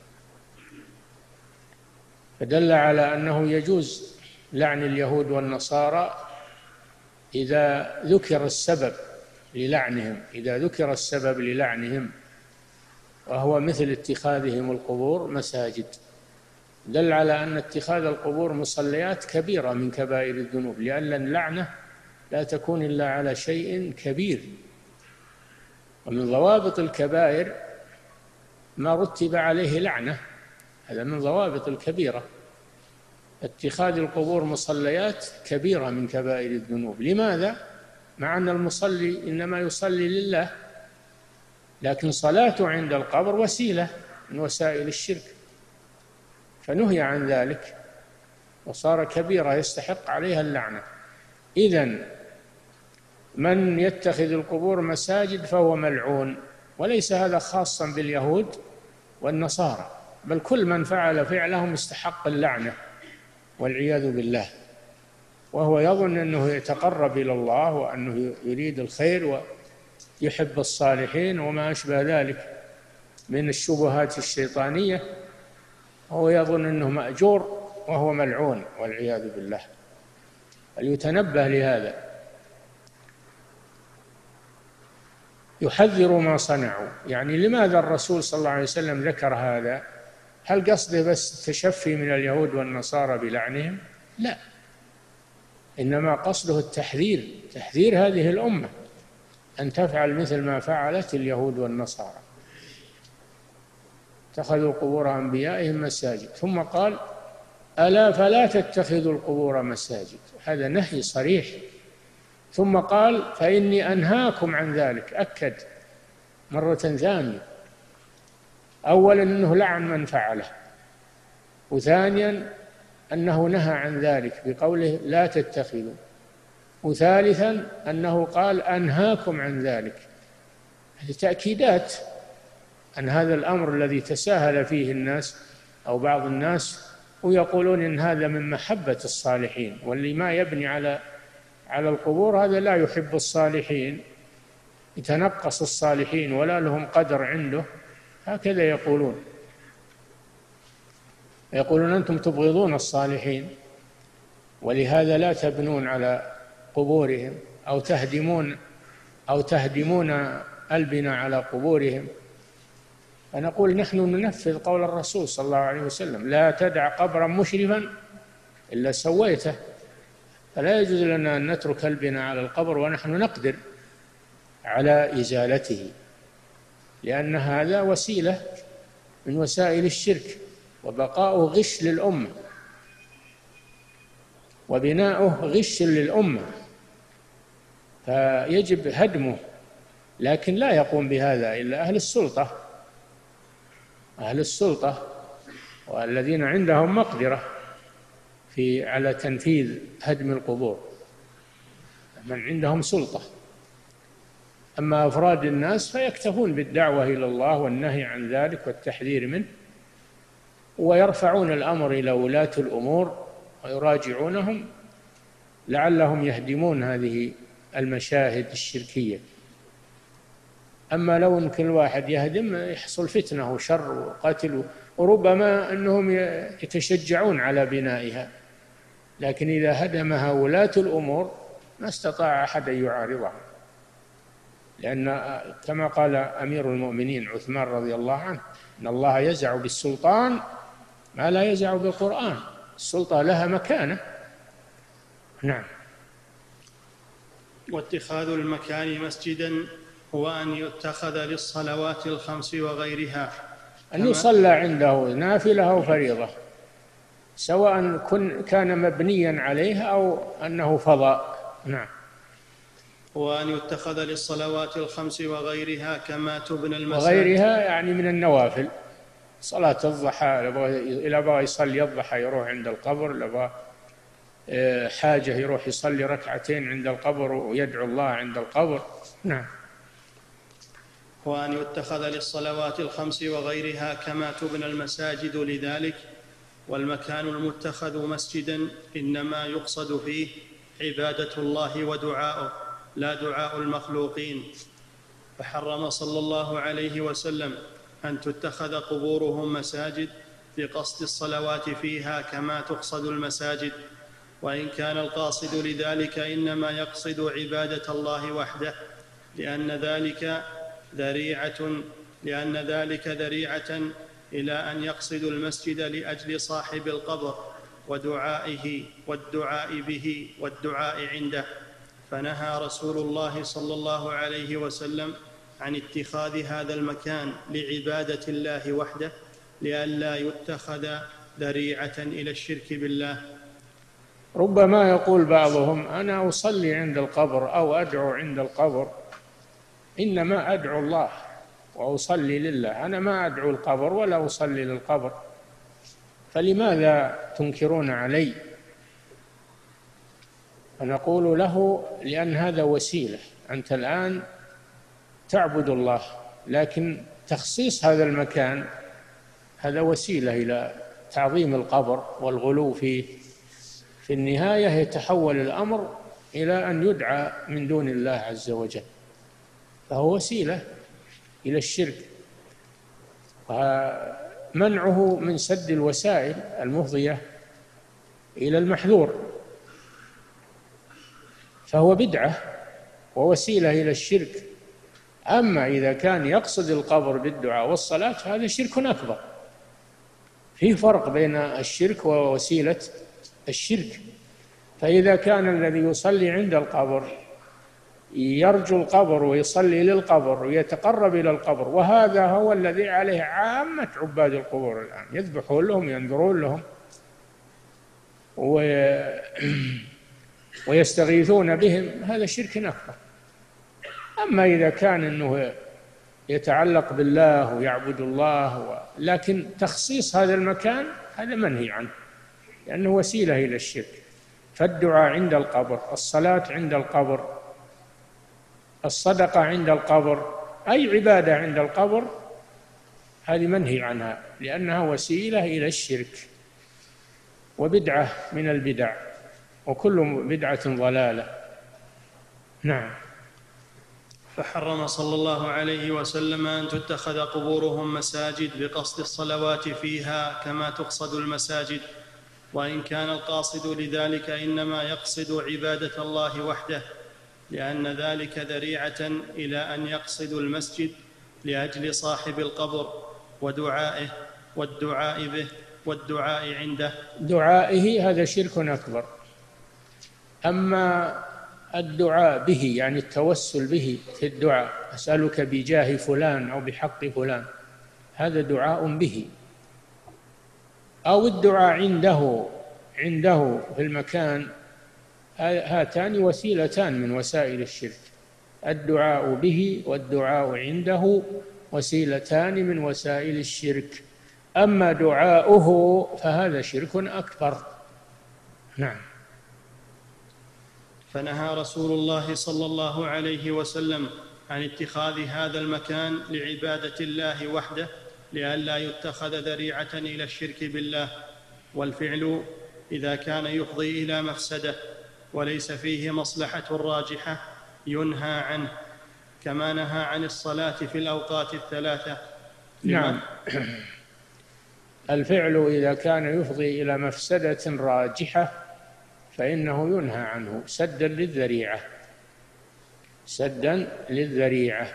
فدل على أنه يجوز لعن اليهود والنصارى إذا ذكر السبب للعنهم، إذا ذكر السبب للعنهم، وهو مثل اتخاذهم القبور مساجد. دل على أن اتخاذ القبور مصليات كبيرة من كبائر الذنوب، لأن اللعنة لا تكون إلا على شيء كبير. ومن ضوابط الكبائر ما رتب عليه لعنة، هذا من ضوابط الكبيرة. اتخاذ القبور مصليات كبيرة من كبائر الذنوب. لماذا؟ مع أن المصلي إنما يصلي لله، لكن صلاته عند القبر وسيلة من وسائل الشرك، فنهي عن ذلك وصار كبيرة يستحق عليها اللعنة. إذن من يتخذ القبور مساجد فهو ملعون، وليس هذا خاصا باليهود والنصارى، بل كل من فعل فعلهم استحق اللعنة والعياذ بالله، وهو يظن أنه يتقرب إلى الله وأنه يريد الخير ويحب الصالحين وما أشبه ذلك من الشبهات الشيطانية، وهو يظن أنه مأجور وهو ملعون والعياذ بالله. فليتنبه لهذا، يحذر ما صنعوا. يعني لماذا الرسول صلى الله عليه وسلم ذكر هذا؟ هل قصده بس تشفي من اليهود والنصارى بلعنهم؟ لا، إنما قصده التحذير، تحذير هذه الأمة أن تفعل مثل ما فعلت اليهود والنصارى، اتخذوا قبور أنبيائهم مساجد. ثم قال: ألا فلا تتخذوا القبور مساجد، هذا نهي صريح. ثم قال: فإني أنهاكم عن ذلك، أكد مرة ثانية. أولا أنه لعن من فعله، وثانيا أنه نهى عن ذلك بقوله لا تتخذوا، وثالثا أنه قال أنهاكم عن ذلك. هذه تأكيدات أن هذا الأمر الذي تساهل فيه الناس أو بعض الناس ويقولون إن هذا من محبة الصالحين، واللي ما يبني على على القبور هذا لا يحب الصالحين، يتنقص الصالحين ولا لهم قدر عنده، هكذا يقولون. يقولون أنتم تبغضون الصالحين ولهذا لا تبنون على قبورهم أو تهدمون أو تهدمون البناء على قبورهم. فنقول نحن ننفذ قول الرسول صلى الله عليه وسلم: لا تدع قبرا مشرفا إلا سويته. فلا يجوز لنا أن نترك البناء على القبر ونحن نقدر على إزالته، لأن هذا وسيلة من وسائل الشرك، وبقاؤه غش للأمة، وبناؤه غش للأمة، فيجب هدمه. لكن لا يقوم بهذا إلا أهل السلطة، أهل السلطة والذين عندهم مقدرة في على تنفيذ هدم القبور، من عندهم سلطة. أما أفراد الناس فيكتفون بالدعوة إلى الله والنهي عن ذلك والتحذير منه، ويرفعون الأمر إلى ولاة الأمور ويراجعونهم لعلهم يهدمون هذه المشاهد الشركية. أما لو أن كل واحد يهدم يحصل فتنة وشر وقتل، وربما أنهم يتشجعون على بنائها. لكن إذا هدمها ولاة الأمور ما استطاع أحد أن يعارضها، لأن كما قال أمير المؤمنين عثمان رضي الله عنه: إن الله يزع بالسلطان ما لا يزع بالقرآن. السلطة لها مكانة. نعم. واتخاذ المكان مسجدا هو أن يتخذ للصلوات الخمس وغيرها، أن يصلى عنده نافلة أو فريضة، سواء كان مبنيا عليها أو أنه فضاء. نعم. وأن يتخذ للصلوات الخمس وغيرها كما تبنى المساجد. وغيرها يعني من النوافل، صلاة الضحى، إذا بغى يصلي الضحى يروح عند القبر، إذا بغى حاجة يروح يصلي ركعتين عند القبر ويدعو الله عند القبر. نعم. وأن يتخذ للصلوات الخمس وغيرها كما تبنى المساجد لذلك. والمكان المتخذ مسجدا إنما يقصد فيه عبادة الله ودعاؤه لا دعاء المخلوقين. فحرم صلى الله عليه وسلم أن تتخذ قبورهم مساجد بقصد الصلوات فيها كما تقصد المساجد، وإن كان القاصد لذلك إنما يقصد عبادة الله وحده، لأن ذلك ذريعة لأن ذلك ذريعة إلى أن يقصدوا المسجد لأجل صاحب القبر ودعائه والدعاء به والدعاء عنده. فنهى رسول الله صلى الله عليه وسلم عن اتخاذ هذا المكان لعبادة الله وحده لئلا يتخذ ذريعة إلى الشرك بالله. ربما يقول بعضهم: أنا أصلي عند القبر أو أدعو عند القبر، إنما أدعو الله وأصلي لله، أنا ما أدعو القبر ولا أصلي للقبر، فلماذا تنكرون علي؟ فنقول له: لأن هذا وسيلة، أنت الآن تعبد الله، لكن تخصيص هذا المكان هذا وسيلة إلى تعظيم القبر والغلو فيه. في النهاية يتحول الأمر إلى أن يدعى من دون الله عز وجل، فهو وسيلة إلى الشرك، ومنعه من سد الوسائل المفضية إلى المحذور، فهو بدعة ووسيلة إلى الشرك. أما إذا كان يقصد القبر بالدعاء والصلاة فهذا شرك أكبر. في فرق بين الشرك ووسيلة الشرك. فإذا كان الذي يصلي عند القبر يرجو القبر ويصلي للقبر ويتقرب إلى القبر، وهذا هو الذي عليه عامة عباد القبور الآن، يذبحون لهم، ينذرون لهم، ويستغيثون بهم، هذا شرك أكبر. أما إذا كان أنه يتعلق بالله ويعبد الله، لكن تخصيص هذا المكان هذا منهي عنه، لأنه وسيلة إلى الشرك. فالدعاء عند القبر، الصلاة عند القبر، الصدقة عند القبر، أي عبادة عند القبر، هذه منهي عنها، لأنها وسيلة إلى الشرك وبدعة من البدع، وكل بدعة ضلالة. نعم. فحرم صلى الله عليه وسلم أن تتخذ قبورهم مساجد بقصد الصلوات فيها كما تقصد المساجد، وإن كان القاصد لذلك إنما يقصد عبادة الله وحده، لأن ذلك ذريعة إلى أن يقصدوا المسجد لأجل صاحب القبر ودعائه والدعاء به والدعاء عنده. دعائه هذا شرك أكبر. أما الدعاء به يعني التوسل به في الدعاء، أسألك بجاه فلان أو بحق فلان، هذا دعاء به. أو الدعاء عنده عنده في المكان، هاتان وسيلتان من وسائل الشرك. الدعاء به والدعاء عنده وسيلتان من وسائل الشرك. أما دعاؤه فهذا شرك أكبر. نعم. فنهى رسول الله صلى الله عليه وسلم عن اتخاذ هذا المكان لعبادة الله وحده لئلا يتخذ ذريعة إلى الشرك بالله. والفعل إذا كان يفضي إلى مفسدة وليس فيه مصلحة راجحة ينهى عنه، كما نهى عن الصلاة في الأوقات الثلاثة. نعم. الفعل إذا كان يفضي إلى مفسدة راجحة فإنه ينهى عنه سدا للذريعة، سدا للذريعة.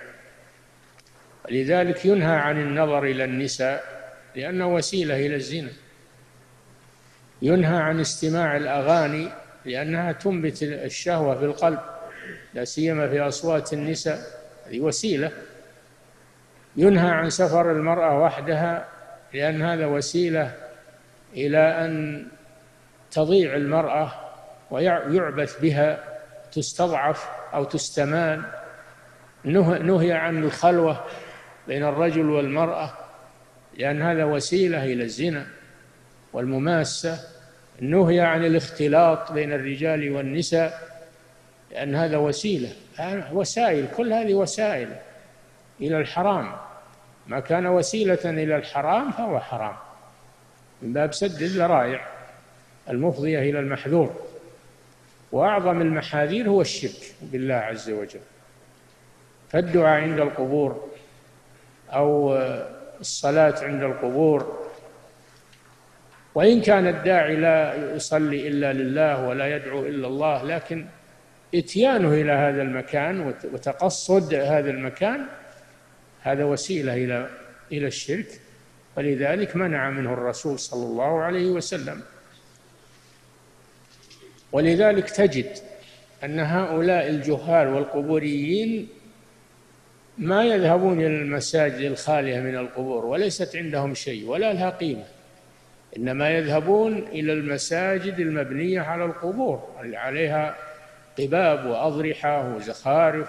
لذلك ينهى عن النظر إلى النساء لأنه وسيلة إلى الزنا. ينهى عن استماع الأغاني لأنها تنبت الشهوة في القلب، لا سيما في أصوات النساء، هذه وسيلة. ينهى عن سفر المرأة وحدها لأن هذا وسيلة إلى أن تضيع المرأة ويعبث بها، تستضعف أو تستمان. نهي عن الخلوة بين الرجل والمرأة لأن هذا وسيلة إلى الزنا والمماسة. نهي عن الاختلاط بين الرجال والنساء لأن هذا وسيلة. وسائل، كل هذه وسائل إلى الحرام. ما كان وسيلة إلى الحرام فهو حرام، من باب سد الذرائع المفضية إلى المحذور. وأعظم المحاذير هو الشرك بالله عز وجل. فالدعاء عند القبور أو الصلاة عند القبور، وإن كان الداعي لا يصلي إلا لله ولا يدعو إلا الله، لكن إتيانه إلى هذا المكان وتقصد هذا المكان هذا وسيلة إلى إلى الشرك، ولذلك منع منه الرسول صلى الله عليه وسلم. ولذلك تجد أن هؤلاء الجهال والقبوريين ما يذهبون إلى المساجد الخالية من القبور وليست عندهم شيء ولا لها قيمة، إنما يذهبون إلى المساجد المبنية على القبور اللي عليها قباب وأضرحة وزخارف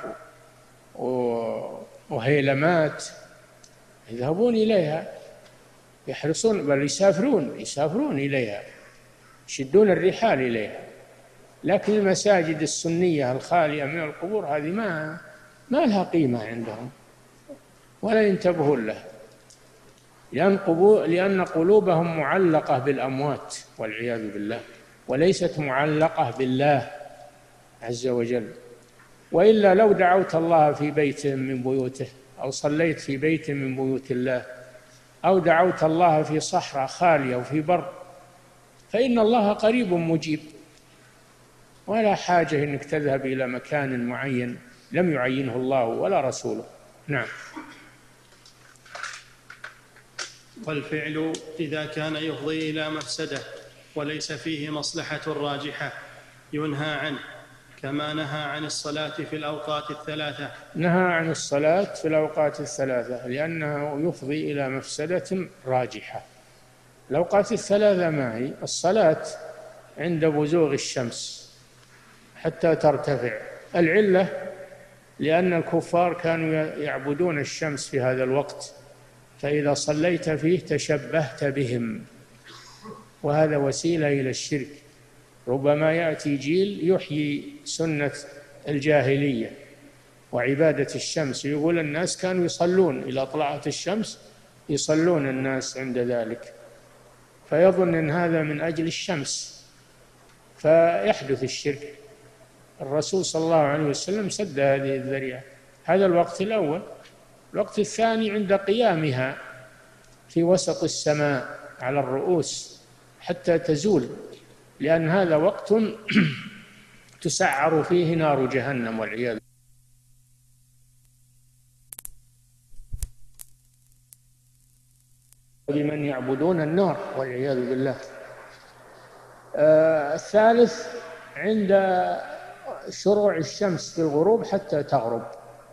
وهيلمات، يذهبون إليها يحرصون، بل يسافرون يسافرون إليها، يشدون الرحال إليها. لكن المساجد السنية الخالية من القبور هذه ما ما لها قيمة عندهم ولا ينتبهون لها، لأن, لأن قلوبهم معلقة بالأموات والعياذ بالله، وليست معلقة بالله عز وجل. وإلا لو دعوت الله في بيت من بيوته، أو صليت في بيت من بيوت الله، أو دعوت الله في صحراء خالية وفي بر، فإن الله قريب مجيب، ولا حاجة أنك تذهب إلى مكان معين لم يعينه الله ولا رسوله. نعم. والفعل إذا كان يفضي إلى مفسدة وليس فيه مصلحة راجحة ينهى عنه، كما نهى عن الصلاة في الأوقات الثلاثة. نهى عن الصلاة في الأوقات الثلاثة لأنه يفضي إلى مفسدة راجحة. الأوقات الثلاثة ما هي؟ الصلاة عند بزوغ الشمس حتى ترتفع. العلة لأن الكفار كانوا يعبدون الشمس في هذا الوقت، فإذا صليت فيه تشبهت بهم، وهذا وسيلة إلى الشرك. ربما يأتي جيل يحيي سنة الجاهلية وعبادة الشمس، يقول الناس كانوا يصلون إذا طلعت الشمس، يصلون الناس عند ذلك، فيظن أن هذا من أجل الشمس فيحدث الشرك. الرسول صلى الله عليه وسلم سد هذه الذريعة. هذا الوقت الأول. الوقت الثاني عند قيامها في وسط السماء على الرؤوس حتى تزول، لأن هذا وقت تسعر فيه نار جهنم والعياذ بمن يعبدون النار والعياذ بالله. آه الثالث عند شروع الشمس في الغروب حتى تغرب،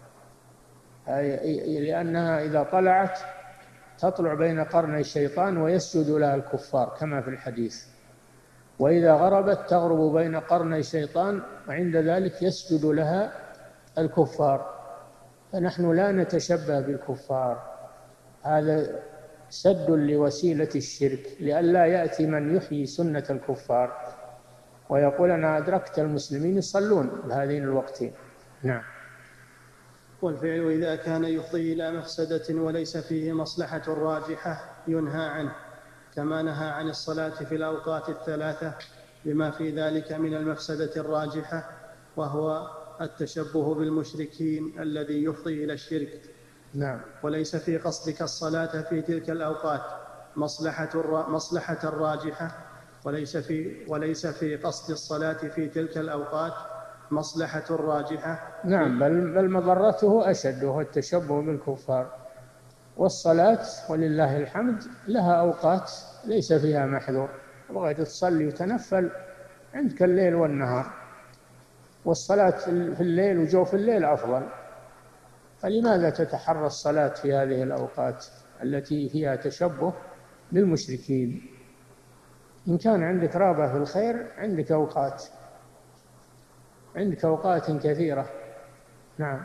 لأنها إذا طلعت تطلع بين قرني الشيطان ويسجد لها الكفار كما في الحديث، وإذا غربت تغرب بين قرني الشيطان وعند ذلك يسجد لها الكفار. فنحن لا نتشبه بالكفار، هذا سد لوسيلة الشرك، لئلا يأتي من يحيي سنة الكفار ويقول أنا أدركت المسلمين يصلون بهذين الوقتين. نعم. والفعل إذا كان يفضي إلى مفسدة وليس فيه مصلحة راجحة ينهى عنه، كما نهى عن الصلاة في الأوقات الثلاثة بما في ذلك من المفسدة الراجحة، وهو التشبه بالمشركين الذي يفضي إلى الشرك. نعم. وليس في قصدك الصلاة في تلك الأوقات مصلحة مصلحة راجحة، وليس في وليس في قصد الصلاة في تلك الأوقات مصلحة راجحة. نعم، بل بل مضرته أشد، وهو التشبه بالكفار. والصلاة ولله الحمد لها أوقات ليس فيها محذور، بغيت تصلي وتنفل عندك الليل والنهار، والصلاة في الليل وجوف الليل أفضل، فلماذا تتحرى الصلاة في هذه الأوقات التي فيها تشبه بالمشركين؟ إن كان عندك رغبة في الخير عندك أوقات عندك أوقات كثيرة. نعم.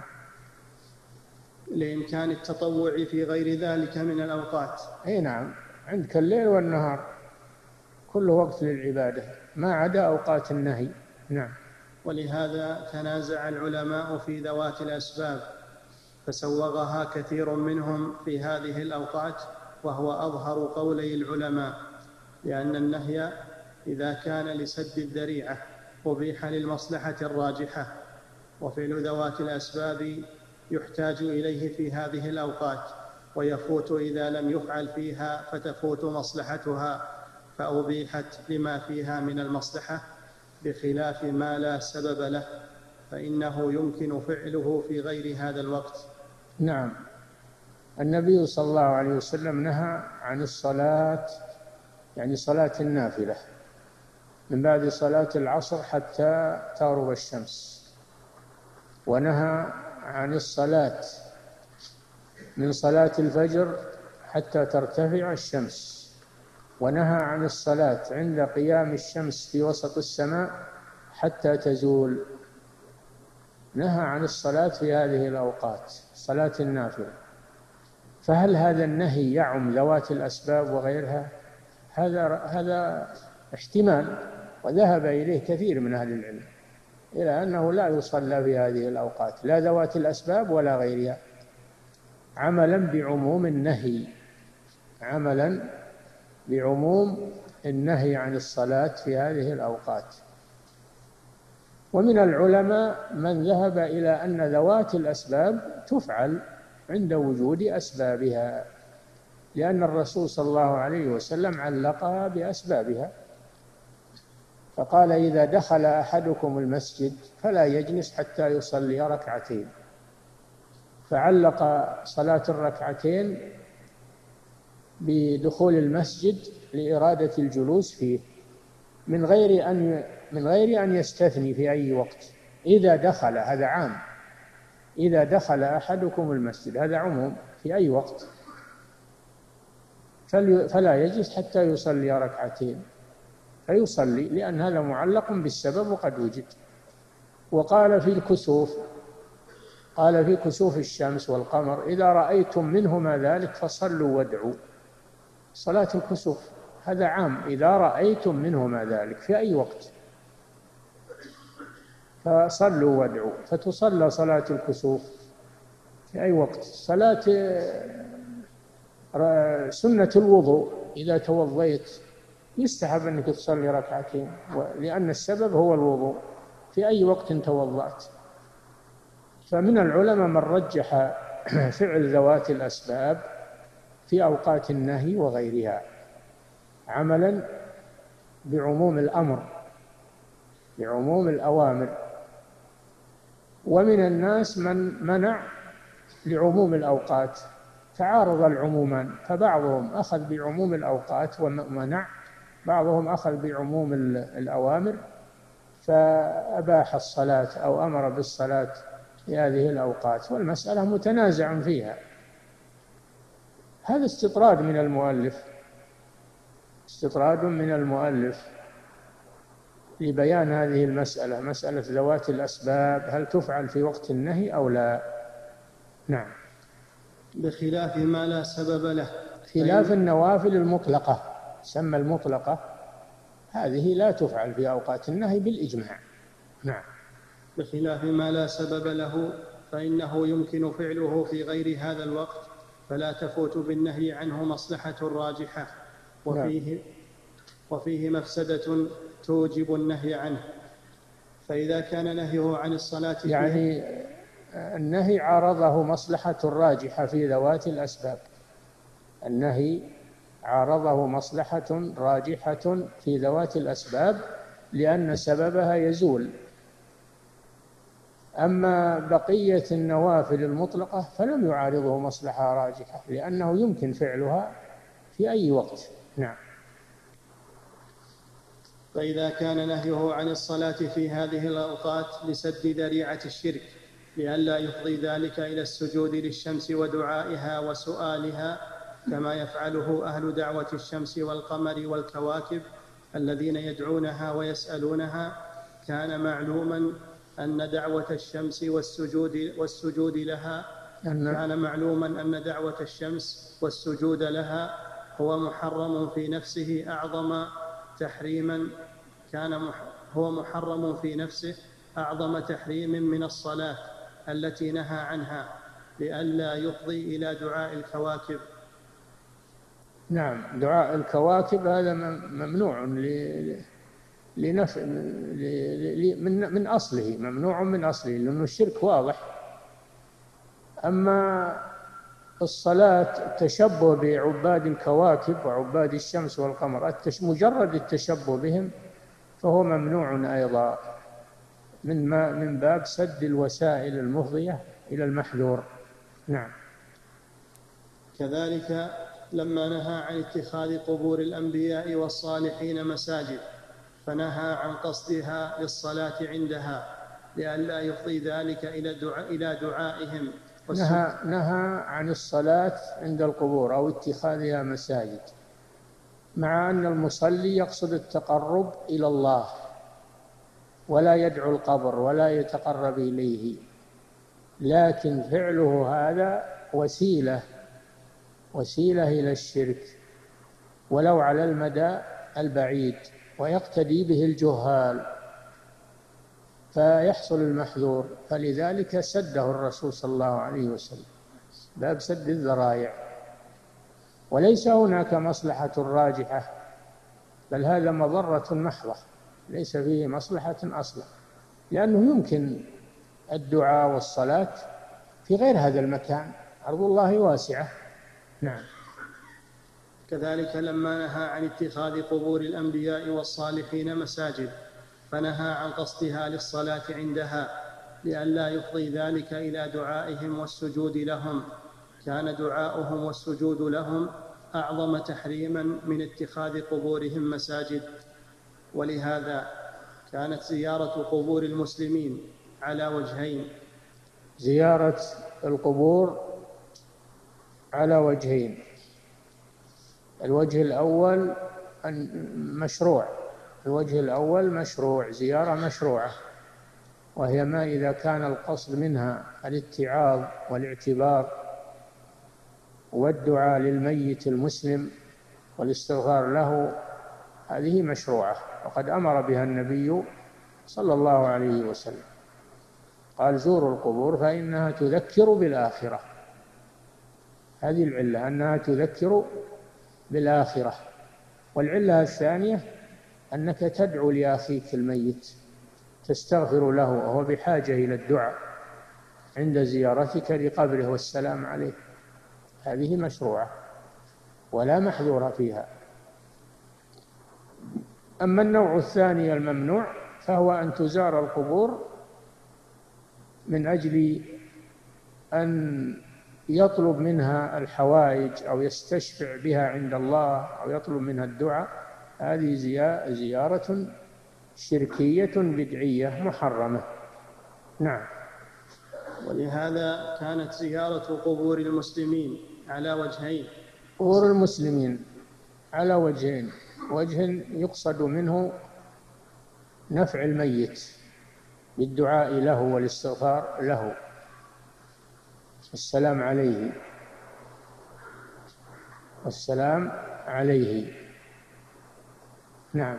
لإمكان التطوع في غير ذلك من الأوقات. أي نعم، عندك الليل والنهار كل وقت للعبادة ما عدا أوقات النهي. نعم. ولهذا تنازع العلماء في ذوات الأسباب فسوغها كثير منهم في هذه الأوقات، وهو أظهر قولي العلماء، لأن النهي إذا كان لسد الذريعة أبيح للمصلحة الراجحة، وفعل ذوات الأسباب يحتاج إليه في هذه الأوقات، ويفوت إذا لم يفعل فيها فتفوت مصلحتها فأبيحت لما فيها من المصلحة، بخلاف ما لا سبب له فإنه يمكن فعله في غير هذا الوقت. نعم. النبي صلى الله عليه وسلم نهى عن الصلاة، يعني صلاة النافلة، من بعد صلاة العصر حتى تغرب الشمس، ونهى عن الصلاة من صلاة الفجر حتى ترتفع الشمس، ونهى عن الصلاة عند قيام الشمس في وسط السماء حتى تزول. نهى عن الصلاة في هذه الأوقات، صلاة النافلة. فهل هذا النهي يعم ذوات الأسباب وغيرها؟ هذا هذا احتمال، وذهب إليه كثير من أهل العلم إلى أنه لا يصلى في هذه الأوقات، لا ذوات الأسباب ولا غيرها، عملا بعموم النهي، عملا بعموم النهي عن الصلاة في هذه الأوقات. ومن العلماء من ذهب إلى أن ذوات الأسباب تفعل عند وجود أسبابها، لأن الرسول صلى الله عليه وسلم علقها بأسبابها، فقال: إذا دخل أحدكم المسجد فلا يجلس حتى يصلي ركعتين، فعلق صلاة الركعتين بدخول المسجد لإرادة الجلوس فيه، من غير أن من غير أن يستثني في أي وقت. إذا دخل، هذا عام، إذا دخل أحدكم المسجد، هذا عموم في أي وقت، فلا يجلس حتى يصلي ركعتين، فيصلي، لأن هذا معلق بالسبب وقد وجد. وقال في الكسوف، قال في كسوف الشمس والقمر: إذا رأيتم منهما ذلك فصلوا وادعوا. صلاة الكسوف هذا عام، إذا رأيتم منهما ذلك في أي وقت فصلوا وادعوا، فتصلى صلاة الكسوف في أي وقت. صلاة سنة الوضوء، إذا توضيت يستحب أنك تصلي ركعتين، لأن السبب هو الوضوء في أي وقت توضأت. فمن العلماء من رجح فعل ذوات الأسباب في أوقات النهي وغيرها، عملا بعموم الأمر، بعموم الأوامر. ومن الناس من منع لعموم الأوقات، تعارض العمومان، فبعضهم أخذ بعموم الأوقات ومنع، بعضهم أخذ بعموم الأوامر فأباح الصلاة أو أمر بالصلاة في هذه الأوقات، والمسألة متنازع فيها. هذا استطراد من المؤلف، استطراد من المؤلف لبيان هذه المسألة، مسألة ذوات الأسباب، هل تفعل في وقت النهي أو لا؟ نعم. بخلاف ما لا سبب له، خلاف النوافل المطلقة، سمى المطلقة، هذه لا تفعل في أوقات النهي بالإجماع. نعم. بخلاف ما لا سبب له فإنه يمكن فعله في غير هذا الوقت، فلا تفوت بالنهي عنه مصلحة راجحة، وفيه, وفيه مفسدة توجب النهي عنه. فإذا كان نهيه عن الصلاة يعني النهي عارضه مصلحة راجحة في ذوات الأسباب، النهي عارضه مصلحة راجحة في ذوات الأسباب لأن سببها يزول. أما بقية النوافل المطلقة فلم يعارضه مصلحة راجحة، لأنه يمكن فعلها في أي وقت. نعم. فإذا كان نهيه عن الصلاة في هذه الأوقات لسد ذريعة الشرك، لئلا يفضي ذلك إلى السجود للشمس ودعائها وسؤالها، كما يفعله أهل دعوة الشمس والقمر والكواكب الذين يدعونها ويسألونها، كان معلوما أن دعوة الشمس والسجود, والسجود لها كان معلوما أن دعوة الشمس والسجود لها هو محرم في نفسه أعظم تحريما كان هو محرم في نفسه أعظم تحريم من الصلاة التي نهى عنها، لئلا يفضي إلى دعاء الكواكب. نعم، دعاء الكواكب هذا ممنوع لنف... من من أصله، ممنوع من أصله، لأنه الشرك واضح. أما الصلاة التشبه بعباد الكواكب وعباد الشمس والقمر، التش... مجرد التشبه بهم فهو ممنوع أيضا، من ما من باب سد الوسائل المفضية إلى المحذور. نعم. كذلك لما نهى عن اتخاذ قبور الأنبياء والصالحين مساجد، فنهى عن قصدها للصلاة عندها لئلا يفضي ذلك إلى دعاء إلى دعائهم. نهى, نهى عن الصلاة عند القبور أو اتخاذها مساجد، مع أن المصلي يقصد التقرب إلى الله ولا يدعو القبر ولا يتقرب إليه، لكن فعله هذا وسيلة وسيلة إلى الشرك ولو على المدى البعيد، ويقتدي به الجهال فيحصل المحذور، فلذلك سده الرسول صلى الله عليه وسلم، باب سد الذرائع. وليس هناك مصلحة راجحة، بل هذا مضرة محضة ليس فيه مصلحة أصلا، لأنه يمكن الدعاء والصلاة في غير هذا المكان، أرض الله واسعة. نعم. كذلك لما نهى عن اتخاذ قبور الأنبياء والصالحين مساجد، فنهى عن قصدها للصلاة عندها لئلا يفضي ذلك إلى دعائهم والسجود لهم، كان دعاؤهم والسجود لهم أعظم تحريما من اتخاذ قبورهم مساجد. ولهذا كانت زيارة قبور المسلمين على وجهين. زيارة القبور على وجهين: الوجه الأول مشروع الوجه الأول مشروع زيارة مشروعة، وهي ما إذا كان القصد منها الاتعاظ والاعتبار والدعاء للميت المسلم والاستغفار له، هذه مشروعة، وقد أمر بها النبي صلى الله عليه وسلم، قال: زوروا القبور فإنها تذكر بالآخرة. هذه العلة، أنها تذكر بالآخرة. والعلة الثانية أنك تدعو لأخيك الميت، تستغفر له وهو بحاجة إلى الدعاء عند زيارتك لقبره والسلام عليه، هذه مشروعة ولا محذور فيها. أما النوع الثاني الممنوع فهو أن تزار القبور من أجل أن يطلب منها الحوائج أو يستشفع بها عند الله أو يطلب منها الدعاء، هذه زيارة شركية بدعية محرمة. نعم. ولهذا كانت زيارة قبور المسلمين على وجهين. قبور المسلمين على وجهين: وجه يقصد منه نفع الميت بالدعاء له والاستغفار له والسلام عليه والسلام عليه نعم.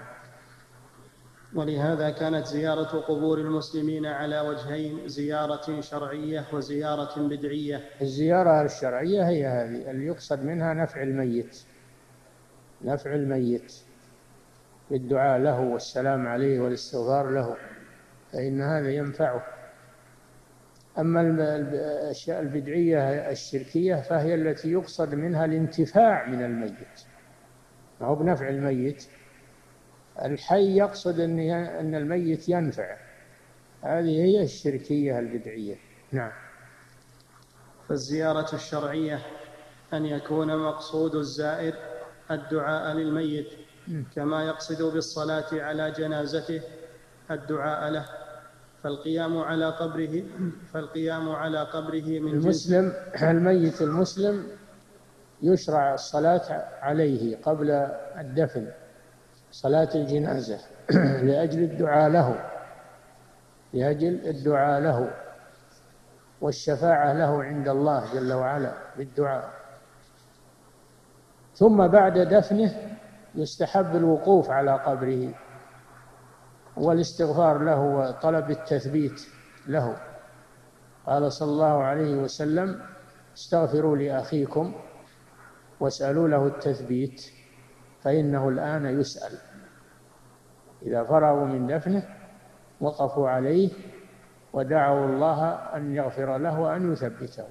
ولهذا كانت زيارة قبور المسلمين على وجهين: زيارة شرعية وزيارة بدعية. الزيارة الشرعية هي هذه اللي يقصد منها نفع الميت نفع الميت بالدعاء له والسلام عليه والاستغفار له، فإن هذا ينفعه. أما الأشياء البدعية الشركية فهي التي يقصد منها الانتفاع من الميت، ما هو بنفع الميت. الحي يقصد أن الميت ينفع، هذه هي الشركية البدعية. نعم. فالزيارة الشرعية أن يكون مقصود الزائر الدعاء للميت، كما يقصد بالصلاة على جنازته الدعاء له، فالقيام على قبره فالقيام على قبره من المسلم الميت المسلم يشرع الصلاة عليه قبل الدفن، صلاة الجنازة لأجل الدعاء له لأجل الدعاء له والشفاعة له عند الله جل وعلا بالدعاء. ثم بعد دفنه يستحب الوقوف على قبره والاستغفار له وطلب التثبيت له. قال صلى الله عليه وسلم: استغفروا لأخيكم واسألوا له التثبيت فإنه الآن يسأل. إذا فرغوا من دفنه وقفوا عليه ودعوا الله أن يغفر له وأن يثبته.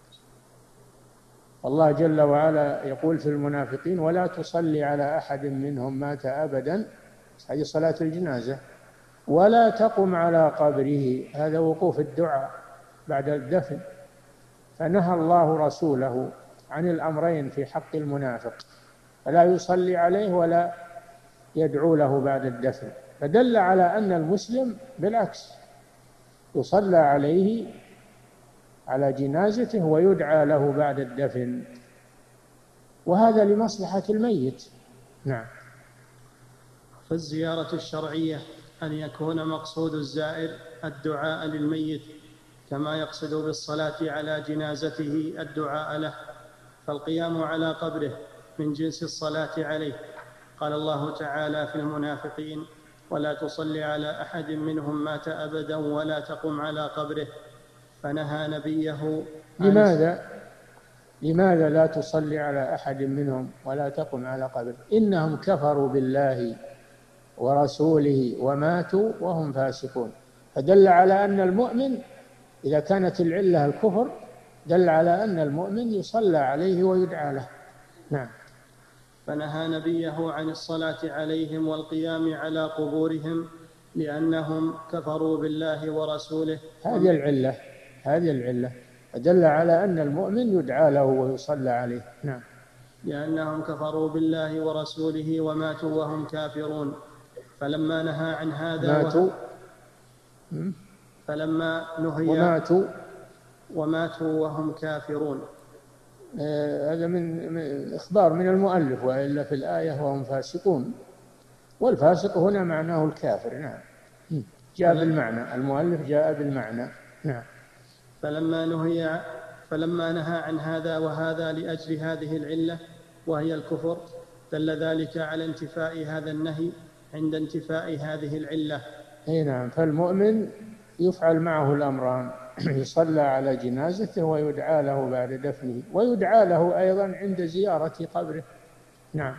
الله جل وعلا يقول في المنافقين: ولا تصلي على أحد منهم مات أبدا، هذه صلاة الجنازة، ولا تقم على قبره، هذا وقوف الدعاء بعد الدفن. فنهى الله رسوله عن الأمرين في حق المنافق، فلا يصلي عليه ولا يدعو له بعد الدفن، فدل على أن المسلم بالعكس يصلى عليه على جنازته ويدعى له بعد الدفن، وهذا لمصلحة الميت. نعم. فالزيارة الشرعية أن يكون مقصود الزائر الدعاء للميت كما يقصد بالصلاة على جنازته الدعاء له، فالقيام على قبره من جنس الصلاة عليه. قال الله تعالى في المنافقين: ولا تصل على أحد منهم مات أبدا ولا تقم على قبره، فنهى نبيه. لماذا لماذا لا تصلي على أحد منهم ولا تقم على قبره؟ إنهم كفروا بالله ورسوله وماتوا وهم فاسقون. فدل على أن المؤمن إذا كانت العلة الكفر دل على أن المؤمن يصلى عليه ويدعى له. نعم. فنهى نبيه عن الصلاة عليهم والقيام على قبورهم لأنهم كفروا بالله ورسوله. هذه العلة هذه العلة دل على أن المؤمن يدعى له ويصلى عليه. نعم. لأنهم كفروا بالله ورسوله وماتوا وهم كافرون. فلما نهى عن هذا ماتوا وه... فلما نهي وماتوا وماتوا وهم كافرون. آه هذا من... من إخبار من المؤلف، وإلا في الآية وهم فاسقون، والفاسق هنا معناه الكافر. نعم. جاء بالمعنى، المؤلف جاء بالمعنى. نعم. فلما نهي فلما نهى عن هذا وهذا لأجل هذه العلة وهي الكفر، دل ذلك على انتفاء هذا النهي عند انتفاء هذه العلة. اي نعم. فالمؤمن يفعل معه الأمران: يصلى على جنازته ويدعى له بعد دفنه، ويدعى له أيضا عند زيارة قبره. نعم.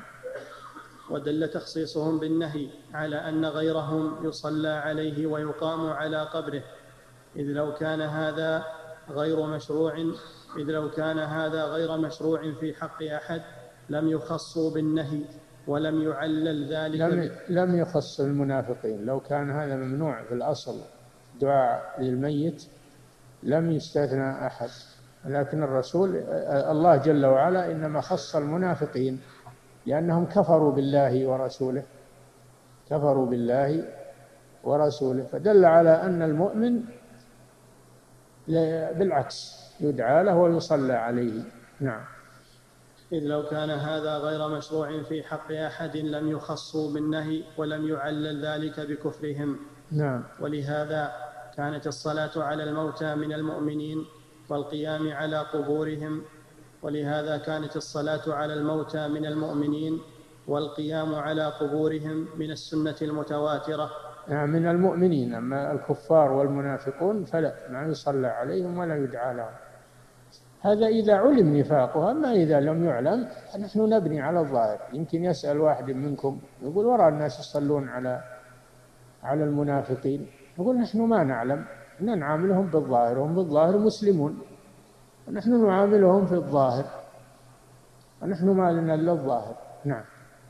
ودل تخصيصهم بالنهي على أن غيرهم يصلى عليه ويقام على قبره، إذ لو كان هذا غير مشروع إذ لو كان هذا غير مشروع في حق أحد لم يخصوا بالنهي ولم يعلل ذلك. لم, لم يخص المنافقين. لو كان هذا ممنوع في الأصل دعاء للميت لم يستثنى أحد، لكن الرسول الله جل وعلا إنما خص المنافقين لأنهم كفروا بالله ورسوله كفروا بالله ورسوله فدل على أن المؤمن بالعكس يدعى له ويصلى عليه. نعم. إذ لو كان هذا غير مشروع في حق أحد لم يخصوا بالنهي ولم يعلل ذلك بكفرهم. نعم. ولهذا كانت الصلاة على الموتى من المؤمنين والقيام على قبورهم ولهذا كانت الصلاة على الموتى من المؤمنين والقيام على قبورهم من السنة المتواترة. نعم، من المؤمنين. أما الكفار والمنافقون فلا، ما يصلى عليهم ولا يدعى لهم. هذا إذا علم نفاقه. أما إذا لم يعلم فنحن نبني على الظاهر. يمكن يسأل واحد منكم يقول: وراء الناس يصلون على على المنافقين. نقول: نحن ما نعلم، نعاملهم بالظاهر، هم بالظاهر مسلمون ونحن نعاملهم في الظاهر، ونحن ما لنا إلا الظاهر. نعم.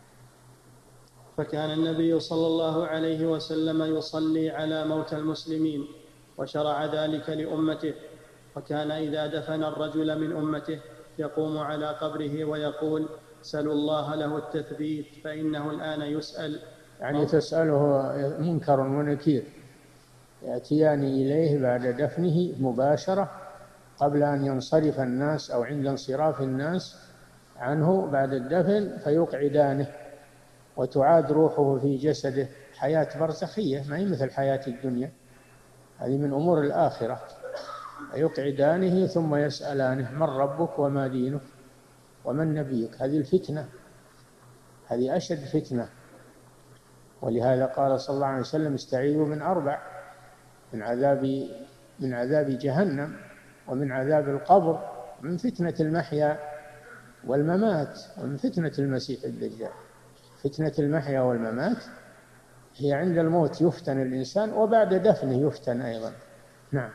فكان النبي صلى الله عليه وسلم يصلي على موتى المسلمين وشرع ذلك لأمته، وكان إذا دفن الرجل من أمته يقوم على قبره ويقول: سلوا الله له التثبيت فإنه الآن يسأل. يعني تسأله منكر ونكير، يأتيان إليه بعد دفنه مباشرة قبل أن ينصرف الناس أو عند انصراف الناس عنه بعد الدفن، فيقعدانه وتعاد روحه في جسده حياة برزخية، ما هي مثل حياة الدنيا، هذه من أمور الآخرة. فيقعدانه ثم يسألانه: من ربك وما دينك ومن نبيك؟ هذه الفتنة، هذه أشد فتنة. ولهذا قال صلى الله عليه وسلم: استعيذوا من أربع: من عذاب من عذاب جهنم، ومن عذاب القبر، ومن فتنة المحيا والممات، ومن فتنة المسيح الدجال. فتنة المحيا والممات هي عند الموت يفتن الإنسان، وبعد دفنه يفتن أيضا. نعم.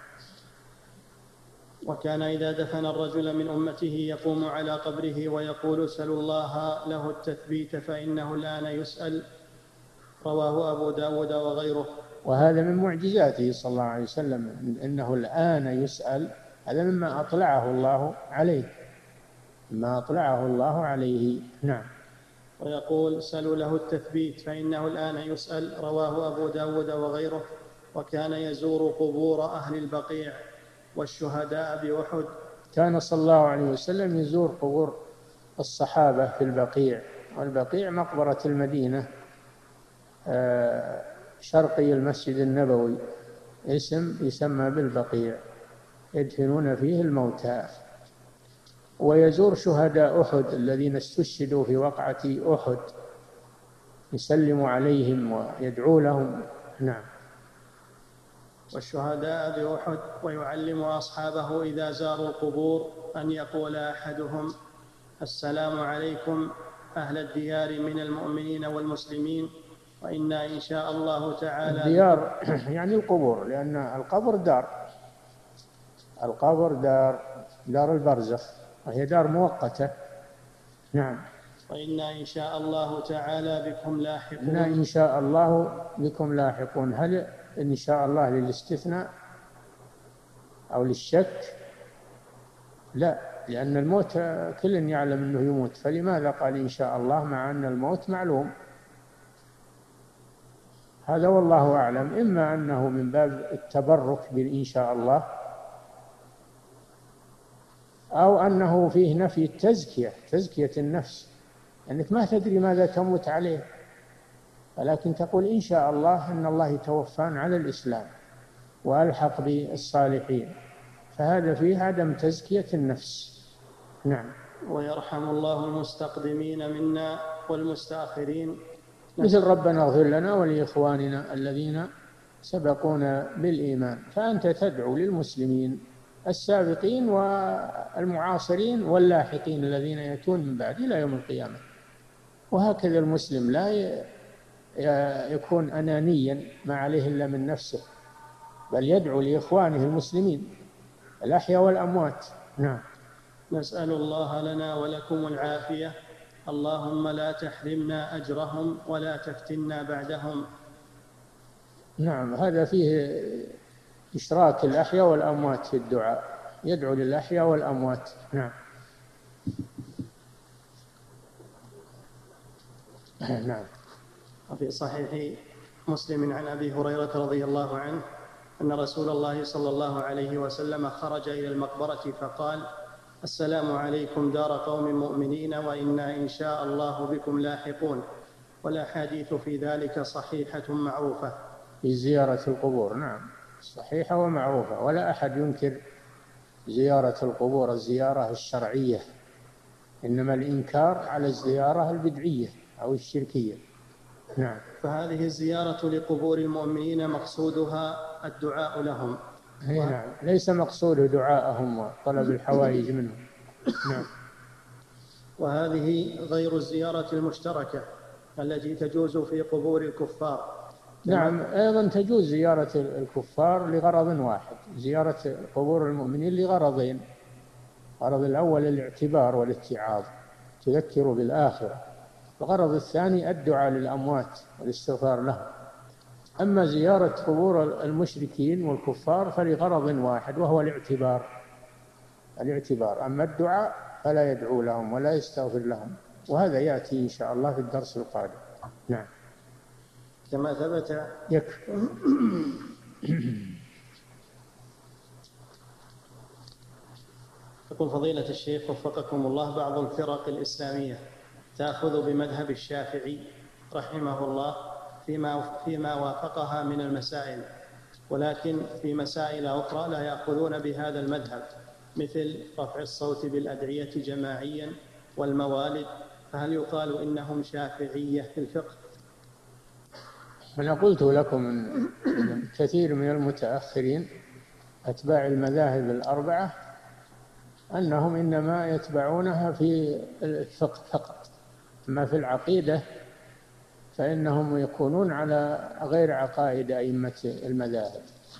وكان إذا دفن الرجل من أمته يقوم على قبره ويقول: سلوا الله له التثبيت فإنه الآن يسأل. رواه أبو داود وغيره. وهذا من معجزاته صلى الله عليه وسلم، إنه الآن يسأل. هذا مما أطلعه الله عليه، ما أطلعه الله عليه. نعم. ويقول سلوا له التثبيت فإنه الآن يسأل. رواه أبو داود وغيره. وكان يزور قبور أهل البقيع والشهداء بأحد. كان صلى الله عليه وسلم يزور قبور الصحابة في البقيع، والبقيع مقبرة المدينة شرقي المسجد النبوي، اسم يسمى بالبقيع، يدفنون فيه الموتى. ويزور شهداء أحد الذين استشهدوا في وقعة أحد، يسلم عليهم ويدعو لهم. نعم. والشهداء بأحد. ويعلم أصحابه إذا زاروا القبور أن يقول أحدهم السلام عليكم أهل الديار من المؤمنين والمسلمين وإنا إن شاء الله تعالى. الديار يعني القبور، لأن القبر دار، القبر دار دار البرزخ، وهي دار مؤقتة. نعم. وإنا إن شاء الله تعالى بكم لاحقون. إنا إن شاء الله بكم لاحقون. هل إن شاء الله للاستثناء أو للشك؟ لا، لأن الموت كل يعلم أنه يموت، فلماذا قال إن شاء الله مع أن الموت معلوم؟ هذا والله أعلم. إما أنه من باب التبرك بالإن شاء الله، أو أنه فيه نفي التزكية، تزكية النفس، أنك ما تدري ماذا تموت عليه، ولكن تقول إن شاء الله أن الله يتوفان على الإسلام وألحق بالصالحين، فهذا فيه عدم تزكية النفس. نعم. ويرحم الله المستقدمين منا والمستأخرين، مثل ربنا اغفر لنا ولإخواننا الذين سبقونا بالإيمان. فأنت تدعو للمسلمين السابقين والمعاصرين واللاحقين الذين يأتون من بعد إلى يوم القيامة. وهكذا المسلم لا يكون أنانيا ما عليه إلا من نفسه، بل يدعو لإخوانه المسلمين الأحياء والأموات. نعم. نسأل الله لنا ولكم العافية. اللهم لا تحرمنا أجرهم ولا تفتنا بعدهم. نعم. هذا فيه إشراك الأحياء والأموات في الدعاء، يدعو للأحياء والأموات. نعم. نعم. وفي صحيح مسلم عن أبي هريرة رضي الله عنه أن رسول الله صلى الله عليه وسلم خرج إلى المقبرة فقال السلام عليكم دار قوم مؤمنين وإنا إن شاء الله بكم لاحقون. والأحاديث في ذلك صحيحة معروفة. في زيارة القبور، نعم، صحيحة ومعروفة، ولا أحد ينكر زيارة القبور الزيارة الشرعية، إنما الإنكار على الزيارة البدعية أو الشركية. نعم. فهذه الزيارة لقبور المؤمنين مقصودها الدعاء لهم. نعم، ليس مقصوده دعاءهم وطلب الحوائج منهم. نعم. وهذه غير الزيارة المشتركة التي تجوز في قبور الكفار. نعم، أيضا تجوز زيارة الكفار لغرض واحد، زيارة قبور المؤمنين لغرضين: الغرض الأول الاعتبار والاتعاظ، تذكر بالآخرة، الغرض الثاني الدعاء للأموات والاستغفار لهم. أما زيارة قبور المشركين والكفار فلغرض واحد وهو الاعتبار الاعتبار أما الدعاء فلا يدعو لهم ولا يستغفر لهم، وهذا يأتي إن شاء الله في الدرس القادم. نعم. كما ثبت يكفي. يقول فضيلة الشيخ وفقكم الله، بعض الفرق الإسلامية تأخذ بمذهب الشافعي رحمه الله فيما, فيما وافقها من المسائل، ولكن في مسائل أخرى لا يأخذون بهذا المذهب، مثل رفع الصوت بالأدعية جماعيا والموالد، فهل يقال إنهم شافعية في الفقه؟ أنا قلت لكم أن كثير من المتأخرين أتباع المذاهب الأربعة أنهم إنما يتبعونها في الفقه فقط، أما في العقيدة فإنهم يكونون على غير عقائد أئمة المذاهب،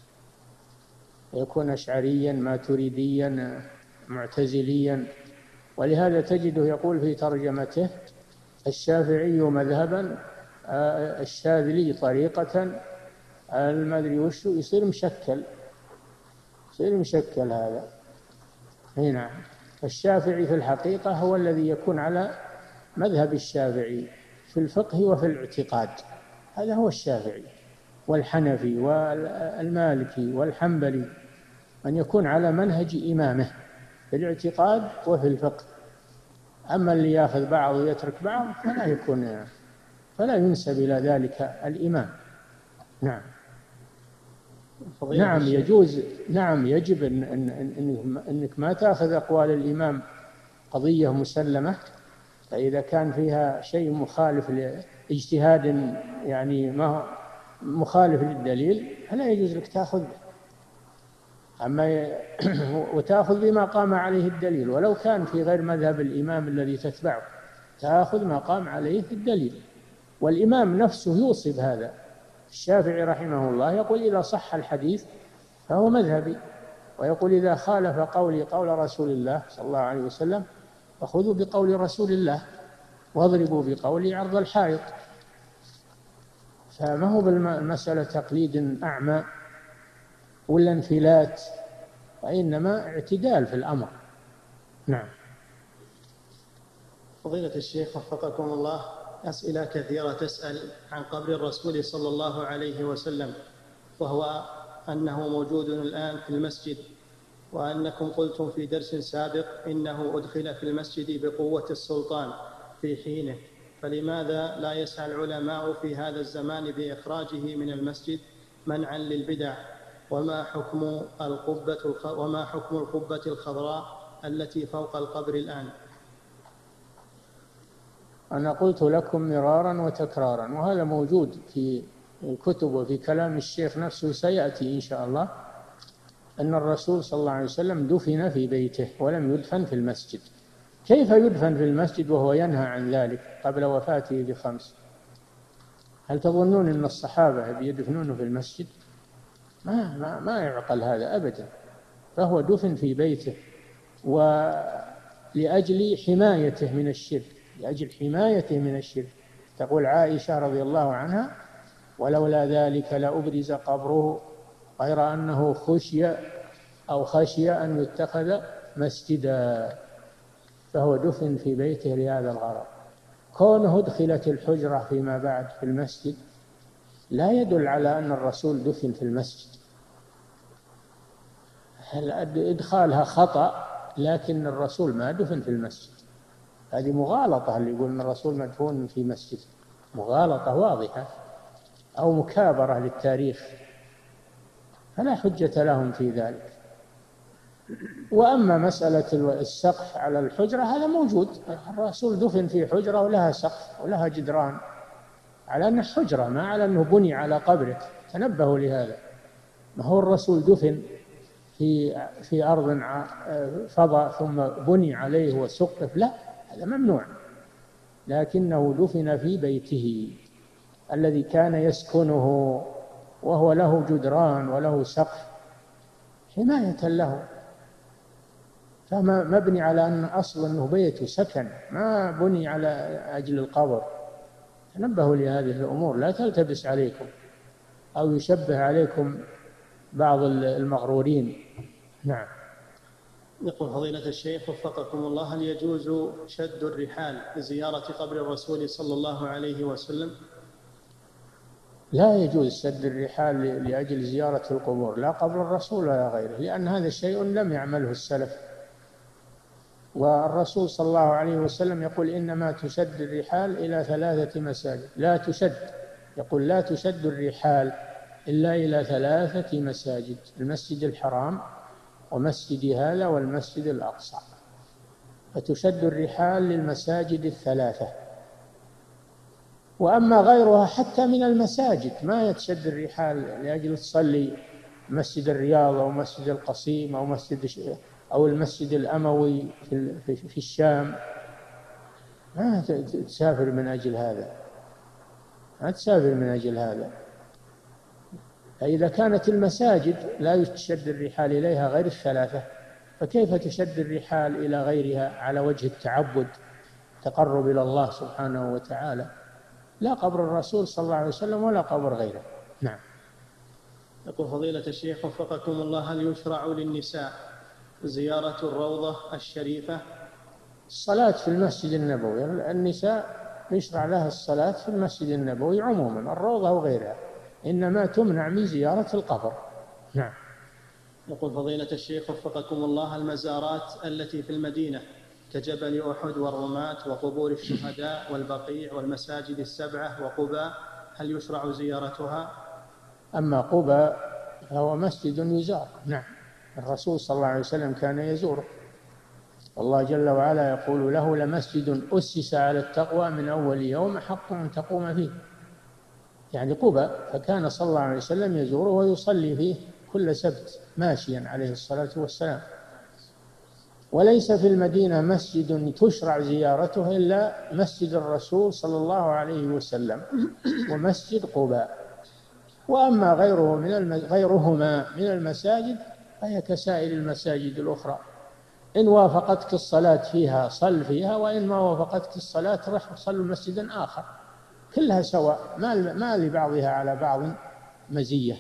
يكون أشعريا ماتريديا معتزليا. ولهذا تجده يقول في ترجمته الشافعي مذهبا الشاذلي طريقة المدري وشو، يصير مشكل يصير مشكل هذا هنا. الشافعي في الحقيقة هو الذي يكون على مذهب الشافعي في الفقه وفي الاعتقاد، هذا هو الشافعي والحنفي والمالكي والحنبلي، أن يكون على منهج إمامه في الاعتقاد وفي الفقه. أما اللي يأخذ بعض ويترك بعض فلا يكون فلا ينسب إلى ذلك الإمام. نعم. نعم يجوز، نعم يجب إن إن إن إنك ما تأخذ أقوال الإمام قضية مسلمة، فإذا كان فيها شيء مخالف لاجتهاد يعني ما مخالف للدليل فلا يجوز لك تأخذ به، أما وتأخذ بما قام عليه الدليل، ولو كان في غير مذهب الإمام الذي تتبعه تأخذ ما قام عليه الدليل. والإمام نفسه يوصي بهذا. الشافعي رحمه الله يقول إذا صح الحديث فهو مذهبي، ويقول إذا خالف قولي قول رسول الله صلى الله عليه وسلم فخذوا بقول رسول الله واضربوا بقولي عرض الحائط. فما هو بالمسألة تقليد أعمى ولا انفلات، وإنما اعتدال في الأمر. نعم. فضيلة الشيخ وفقكم الله، أسئلة كثيرة تسأل عن قبر الرسول صلى الله عليه وسلم، وهو أنه موجود الآن في المسجد، وأنكم قلتم في درس سابق إنه أدخل في المسجد بقوة السلطان في حينه، فلماذا لا يسعى العلماء في هذا الزمان بإخراجه من المسجد منعا للبدع؟ وما حكم القبة وما حكم القبة الخضراء التي فوق القبر الآن؟ أنا قلت لكم مرارا وتكرارا، وهذا موجود في الكتب وفي كلام الشيخ نفسه سيأتي إن شاء الله، أن الرسول صلى الله عليه وسلم دفن في بيته ولم يدفن في المسجد. كيف يدفن في المسجد وهو ينهى عن ذلك قبل وفاته بخمس؟ هل تظنون أن الصحابة يدفنونه في المسجد؟ ما, ما, ما يعقل هذا أبدا. فهو دفن في بيته ولأجل حمايته من الشرك، لأجل حمايته من الشرك. تقول عائشة رضي الله عنها ولولا ذلك لأبرز قبره غير أنه خشي أو خشي أن يتخذ مسجدا. فهو دفن في بيته لهذا الغرض. كونه دخلت الحجرة فيما بعد في المسجد لا يدل على أن الرسول دفن في المسجد. إدخالها خطأ، لكن الرسول ما دفن في المسجد. هذه مغالطة اللي يقول أن الرسول مدفون في مسجد، مغالطة واضحة أو مكابرة للتاريخ، فلا حجة لهم في ذلك. وأما مسألة السقف على الحجرة هذا موجود، الرسول دفن في حجرة ولها سقف ولها جدران، على أنه حجرة ما على أنه بني على قبره. تنبهوا لهذا، ما هو الرسول دفن في في أرض فضاء ثم بني عليه وسقف، لا، هذا ممنوع. لكنه دفن في بيته الذي كان يسكنه، وهو له جدران وله سقف حماية له، فما مبني على أن أصل أنه بيت سكن، ما بني على أجل القبر. تنبهوا لهذه الأمور، لا تلتبس عليكم أو يشبه عليكم بعض المغرورين. نعم. يقول فضيلة الشيخ وفقكم الله، هل يجوز شد الرحال لزيارة قبر الرسول صلى الله عليه وسلم؟ لا يجوز شد الرحال لأجل زيارة القبور، لا قبر الرسول ولا غيره، لأن هذا شيء لم يعمله السلف. والرسول صلى الله عليه وسلم يقول إنما تشد الرحال إلى ثلاثة مساجد، لا تشد، يقول لا تشد الرحال إلا إلى ثلاثة مساجد: المسجد الحرام ومسجد هذا والمسجد الأقصى. فتشد الرحال للمساجد الثلاثة. وأما غيرها حتى من المساجد ما يتشد الرحال لأجل تصلي مسجد الرياض أو مسجد القصيم أو مسجد أو المسجد الأموي في في الشام، ما تسافر من أجل هذا، ما تسافر من أجل هذا. فإذا كانت المساجد لا تشد الرحال إليها غير الثلاثة، فكيف تشد الرحال إلى غيرها على وجه التعبد تقرب إلى الله سبحانه وتعالى؟ لا قبر الرسول صلى الله عليه وسلم ولا قبر غيره. نعم. يقول فضيلة الشيخ وفقكم الله، هل يشرع للنساء زيارة الروضة الشريفة الصلاة في المسجد النبوي، النساء يشرع لها الصلاة في المسجد النبوي عموما، الروضة وغيرها، إنما تمنع من زيارة القبر. نعم. يقول فضيلة الشيخ وفقكم الله، المزارات التي في المدينة كجبل أحد والرماة وقبور الشهداء والبقيع والمساجد السبعة وقباء، هل يشرع زيارتها؟ أما قباء فهو مسجد يزار. نعم، الرسول صلى الله عليه وسلم كان يزوره، والله جل وعلا يقول له لمسجد أسس على التقوى من أول يوم حق أن تقوم فيه، يعني قباء، فكان صلى الله عليه وسلم يزوره ويصلي فيه كل سبت ماشيا عليه الصلاة والسلام. وليس في المدينة مسجد تشرع زيارته إلا مسجد الرسول صلى الله عليه وسلم ومسجد قباء. وأما غيره من الم... غيرهما من المساجد فهي كسائر المساجد الأخرى، إن وافقتك الصلاة فيها صل فيها، وإن ما وافقتك الصلاة رح صل مسجدا آخر، كلها سواء، ما ما لبعضها على بعض مزية.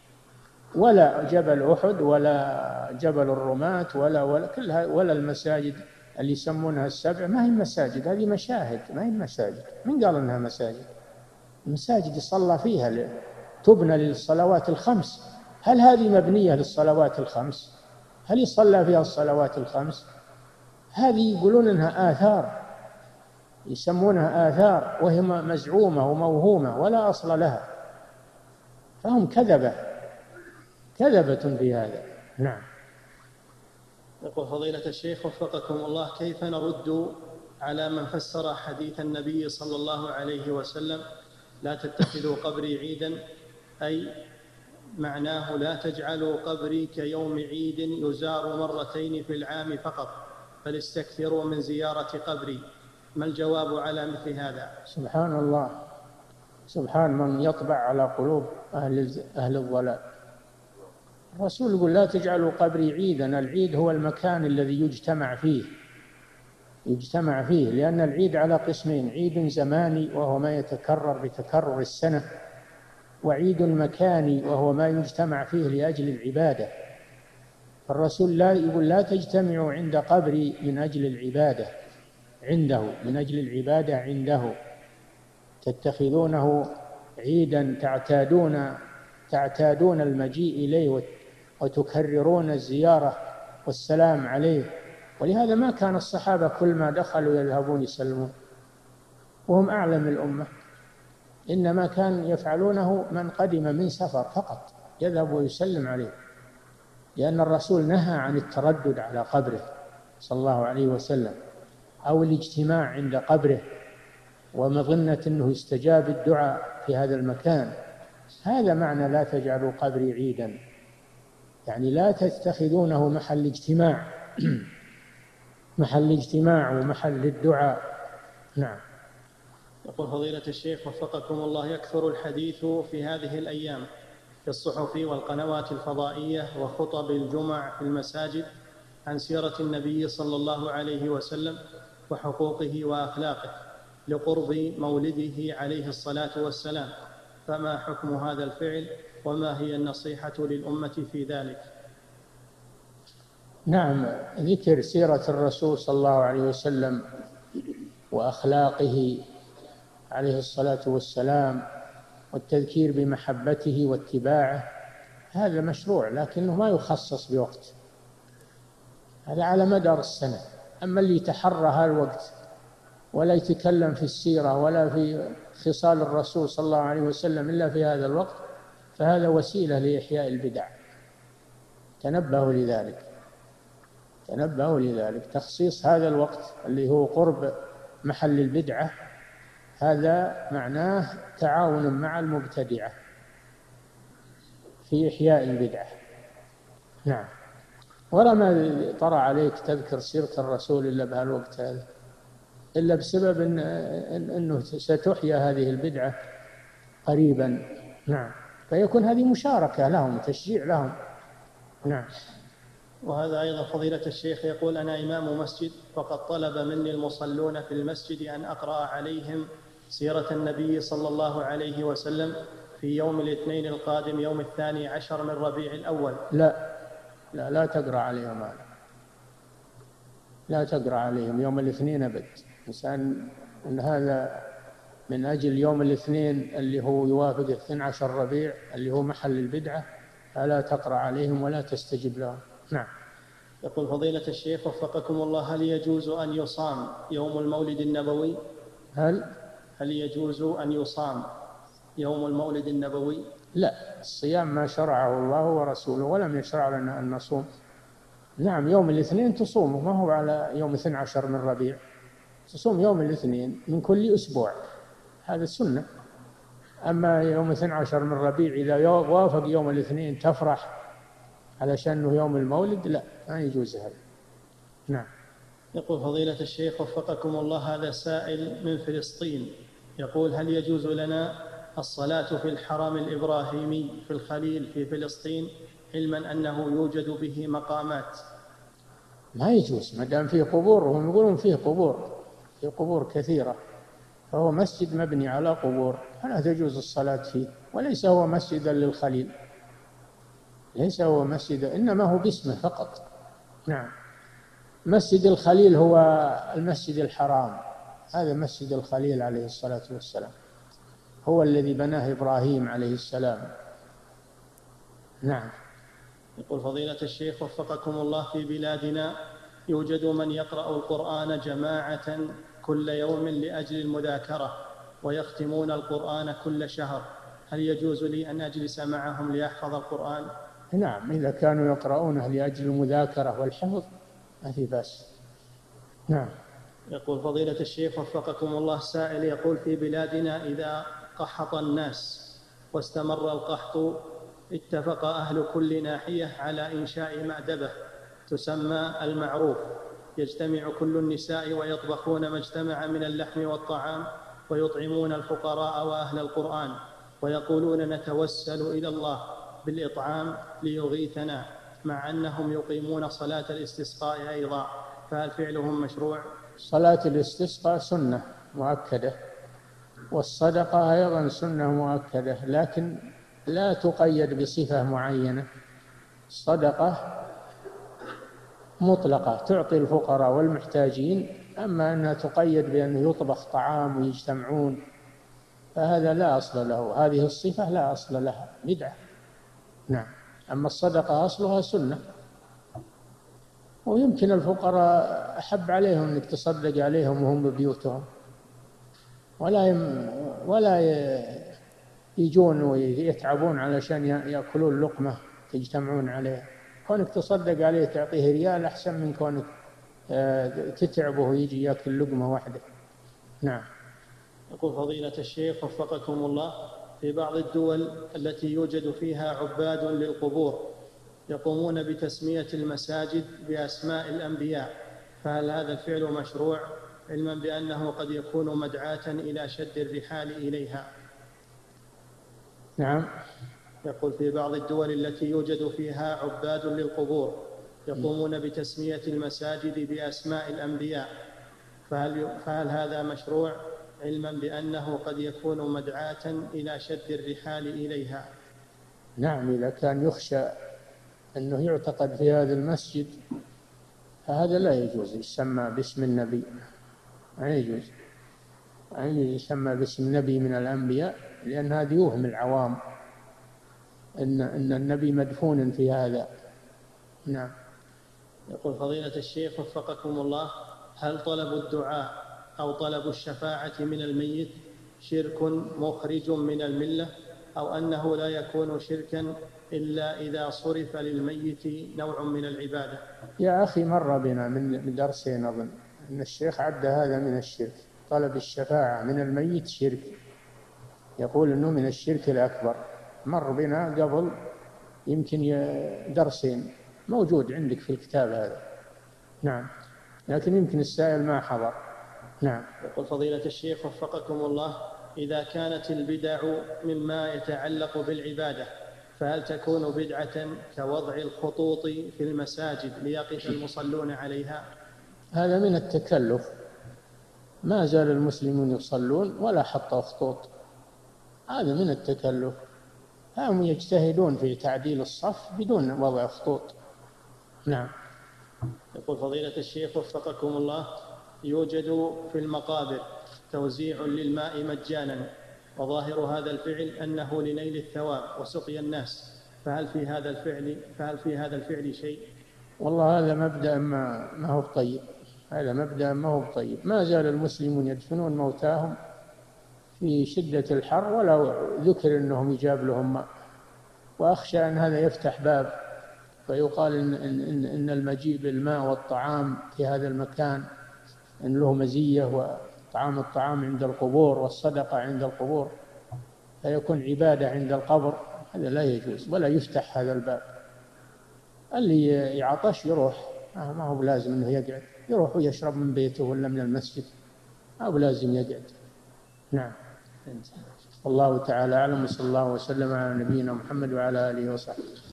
ولا جبل أحد ولا جبل الرماة ولا ولا كلها، ولا المساجد اللي يسمونها السبع، ما هي مساجد، هذه مشاهد، ما هي مساجد. من قال إنها مساجد؟ المساجد يصلى فيها، تبنى للصلوات الخمس. هل هذه مبنية للصلوات الخمس؟ هل يصلى فيها الصلوات الخمس؟ هذه يقولون إنها آثار، يسمونها آثار، وهي مزعومة وموهومة ولا أصل لها، فهم كذبة كذبة في هذا. نعم. يقول فضيلة الشيخ وفقكم الله، كيف نرد على من فسر حديث النبي صلى الله عليه وسلم لا تتخذوا قبري عيدا، أي معناه لا تجعلوا قبري كيوم عيد يزار مرتين في العام فقط، بل استكثروا من زيارة قبري، ما الجواب على مثل هذا؟ سبحان الله، سبحان من يطبع على قلوب أهل أهل الضلال. الرسول يقول لا تجعلوا قبري عيدا، العيد هو المكان الذي يجتمع فيه يجتمع فيه لأن العيد على قسمين: عيد زماني وهو ما يتكرر بتكرر السنة، وعيد مكاني وهو ما يجتمع فيه لأجل العبادة. الرسول لا يقول لا تجتمعوا عند قبري من أجل العبادة عنده، من أجل العبادة عنده، تتخذونه عيدا تعتادون تعتادون المجيء إليه وتكررون الزيارة والسلام عليه. ولهذا ما كان الصحابة كل ما دخلوا يذهبون يسلمون وهم أعلم الأمة، إنما كان يفعلونه من قدم من سفر فقط، يذهب ويسلم عليه، لأن الرسول نهى عن التردد على قبره صلى الله عليه وسلم أو الاجتماع عند قبره ومظنة أنه يستجاب الدعاء في هذا المكان. هذا معنى لا تجعلوا قبري عيدا، يعني لا تتخذونه محل اجتماع محل اجتماع ومحل الدعاء. نعم. يقول فضيلة الشيخ وفقكم الله، يكثر الحديث في هذه الأيام في الصحف والقنوات الفضائية وخطب الجمع في المساجد عن سيرة النبي صلى الله عليه وسلم وحقوقه وأخلاقه لقرب مولده عليه الصلاة والسلام، فما حكم هذا الفعل وما هي النصيحة للأمة في ذلك؟ نعم، ذكر سيرة الرسول صلى الله عليه وسلم وأخلاقه عليه الصلاة والسلام والتذكير بمحبته واتباعه هذا مشروع، لكنه ما يخصص بوقت، هذا على مدار السنة. أما اللي يتحرى هالوقت ولا يتكلم في السيرة ولا في خصال الرسول صلى الله عليه وسلم إلا في هذا الوقت فهذا وسيلة لإحياء البدع. تنبهوا لذلك تنبهوا لذلك تخصيص هذا الوقت اللي هو قرب محل البدعة، هذا معناه تعاون مع المبتدعة في إحياء البدعة. نعم. ولا ما طرى عليك تذكر سيرة الرسول إلا بهالوقت هذا، إلا بسبب إن أنه ستحيا هذه البدعة قريبا. نعم. فيكون هذه مشاركة لهم، تشجيع لهم. نعم. وهذا أيضا فضيلة الشيخ يقول أنا إمام مسجد وقد طلب مني المصلون في المسجد أن أقرأ عليهم سيرة النبي صلى الله عليه وسلم في يوم الاثنين القادم يوم الثاني عشر من ربيع الأول. لا لا لا تقرأ عليهم هذا، لا تقرأ عليهم يوم الاثنين أبد. إنسان أن هذا من أجل يوم الاثنين اللي هو يوافق اثني عشر ربيع اللي هو محل البدعة، فلا تقرأ عليهم ولا تستجب لهم. نعم. يقول فضيلة الشيخ وفقكم الله: هل يجوز أن يصام يوم المولد النبوي؟ هل هل يجوز أن يصام يوم المولد النبوي؟ لا، الصيام ما شرعه الله ورسوله، ولم يشرع لنا أن نصوم. نعم، يوم الاثنين تصومه، ما هو على يوم اثني عشر من ربيع، تصوم يوم الاثنين من كل أسبوع، هذا السنة. أما يوم اثني عشر من ربيع إذا وافق يوم الاثنين تفرح علشان يوم المولد، لا، ما يجوز هذا. نعم. يقول فضيلة الشيخ وفقكم الله: هذا سائل من فلسطين يقول: هل يجوز لنا الصلاة في الحرم الإبراهيمي في الخليل في فلسطين، علما أنه يوجد به مقامات؟ ما يجوز ما دام فيه قبور، وهم يقولون فيه قبور، فيه قبور كثيرة، فهو مسجد مبني على قبور، فلا تجوز الصلاة فيه، وليس هو مسجدا للخليل، ليس هو مسجد، إنما هو باسمه فقط. نعم. مسجد الخليل هو المسجد الحرام، هذا مسجد الخليل عليه الصلاة والسلام، هو الذي بناه إبراهيم عليه السلام. نعم. يقول فضيلة الشيخ وفقكم الله: في بلادنا يوجد من يقرأ القرآن جماعة كل يوم لأجل المذاكرة، ويختمون القرآن كل شهر، هل يجوز لي أن أجلس معهم ليحفظ القرآن؟ نعم، إذا كانوا يقرؤونه لأجل المذاكرة والحفظ ما في بأس. نعم. يقول فضيلة الشيخ وفقكم الله: سائل يقول: في بلادنا إذا قحط الناس واستمر القحط اتفق أهل كل ناحية على إنشاء مأدبة تسمى المعروف، يجتمع كل النساء ويطبخون ما اجتمع من اللحم والطعام، ويطعمون الفقراء وأهل القرآن، ويقولون نتوسل إلى الله بالإطعام ليغيثنا، مع أنهم يقيمون صلاة الاستسقاء أيضا، فهل فعلهم مشروع؟ صلاة الاستسقاء سنة مؤكدة، والصدقة أيضا سنة مؤكدة، لكن لا تقيد بصفة معينة. الصدقة مطلقة تعطي الفقراء والمحتاجين، أما أنها تقيد بأنه يطبخ طعام ويجتمعون فهذا لا أصل له، هذه الصفة لا أصل لها، بدعة. نعم. أما الصدقة أصلها سنة، ويمكن الفقراء أحب عليهم أنك تصدق عليهم وهم ببيوتهم، ولا يم ولا يجون ويتعبون علشان يأكلون لقمة تجتمعون عليها. كونك تصدق عليه تعطيه ريال أحسن من كونك تتعبه ويجي يأكل لقمة واحدة. نعم. يقول فضيلة الشيخ وفقكم الله: في بعض الدول التي يوجد فيها عباد للقبور يقومون بتسمية المساجد بأسماء الأنبياء، فهل هذا الفعل مشروع، علما بأنه قد يكون مدعاة إلى شد الرحال إليها؟ نعم. يقول: في بعض الدول التي يوجد فيها عباد للقبور يقومون بتسمية المساجد بأسماء الأنبياء، فهل, فهل هذا مشروع، علما بأنه قد يكون مدعاة إلى شد الرحال إليها؟ نعم، إذا كان يخشى أنه يعتقد في هذا المسجد فهذا لا يجوز يسمى باسم النبي، لا يجوز أن يسمى باسم نبي من الأنبياء، لأن هذا يوهم العوام إن أن النبي مدفون في هذا. نعم. يقول فضيلة الشيخ وفقكم الله: هل طلب الدعاء أو طلب الشفاعة من الميت شرك مخرج من الملة، أو أنه لا يكون شركا إلا إذا صرف للميت نوع من العبادة؟ يا أخي، مر بنا من درسين أظن أن الشيخ عد هذا من الشرك، طلب الشفاعة من الميت شرك، يقول أنه من الشرك الأكبر، مر بنا قبل يمكن درسين، موجود عندك في الكتاب هذا. نعم، لكن يمكن السائل ما حضر. نعم. يقول فضيلة الشيخ وفقكم الله: إذا كانت البدع مما يتعلق بالعبادة فهل تكون بدعة كوضع الخطوط في المساجد ليقف المصلون عليها؟ هذا من التكلف، ما زال المسلمون يصلون ولا حطوا خطوط، هذا من التكلف، هم يجتهدون في تعديل الصف بدون وضع خطوط. نعم. يقول فضيلة الشيخ وفقكم الله، يوجد في المقابر توزيع للماء مجانا، وظاهر هذا الفعل أنه لنيل الثواب وسقي الناس، فهل في هذا الفعل فهل في هذا الفعل شيء؟ والله هذا مبدأ ما, ما هو طيب، هذا مبدأ ما هو طيب. ما زال المسلمون يدفنون موتاهم في شدة الحر ولا ذكر أنهم يجاب لهم ماء، وأخشى أن هذا يفتح باب فيقال إن, إن, إن المجيء بالماء والطعام في هذا المكان إن له مزية، وطعام الطعام عند القبور والصدقة عند القبور، فيكون عبادة عند القبر. هذا لا يجوز ولا يفتح هذا الباب. اللي يعطش يروح، ما هو لازم أنه يقعد، يروح ويشرب من بيته ولا من المسجد، ما هو لازم يقعد. نعم. الله تعالى أعلم، صلى الله وسلم على نبينا محمد وعلى آله وصحبه.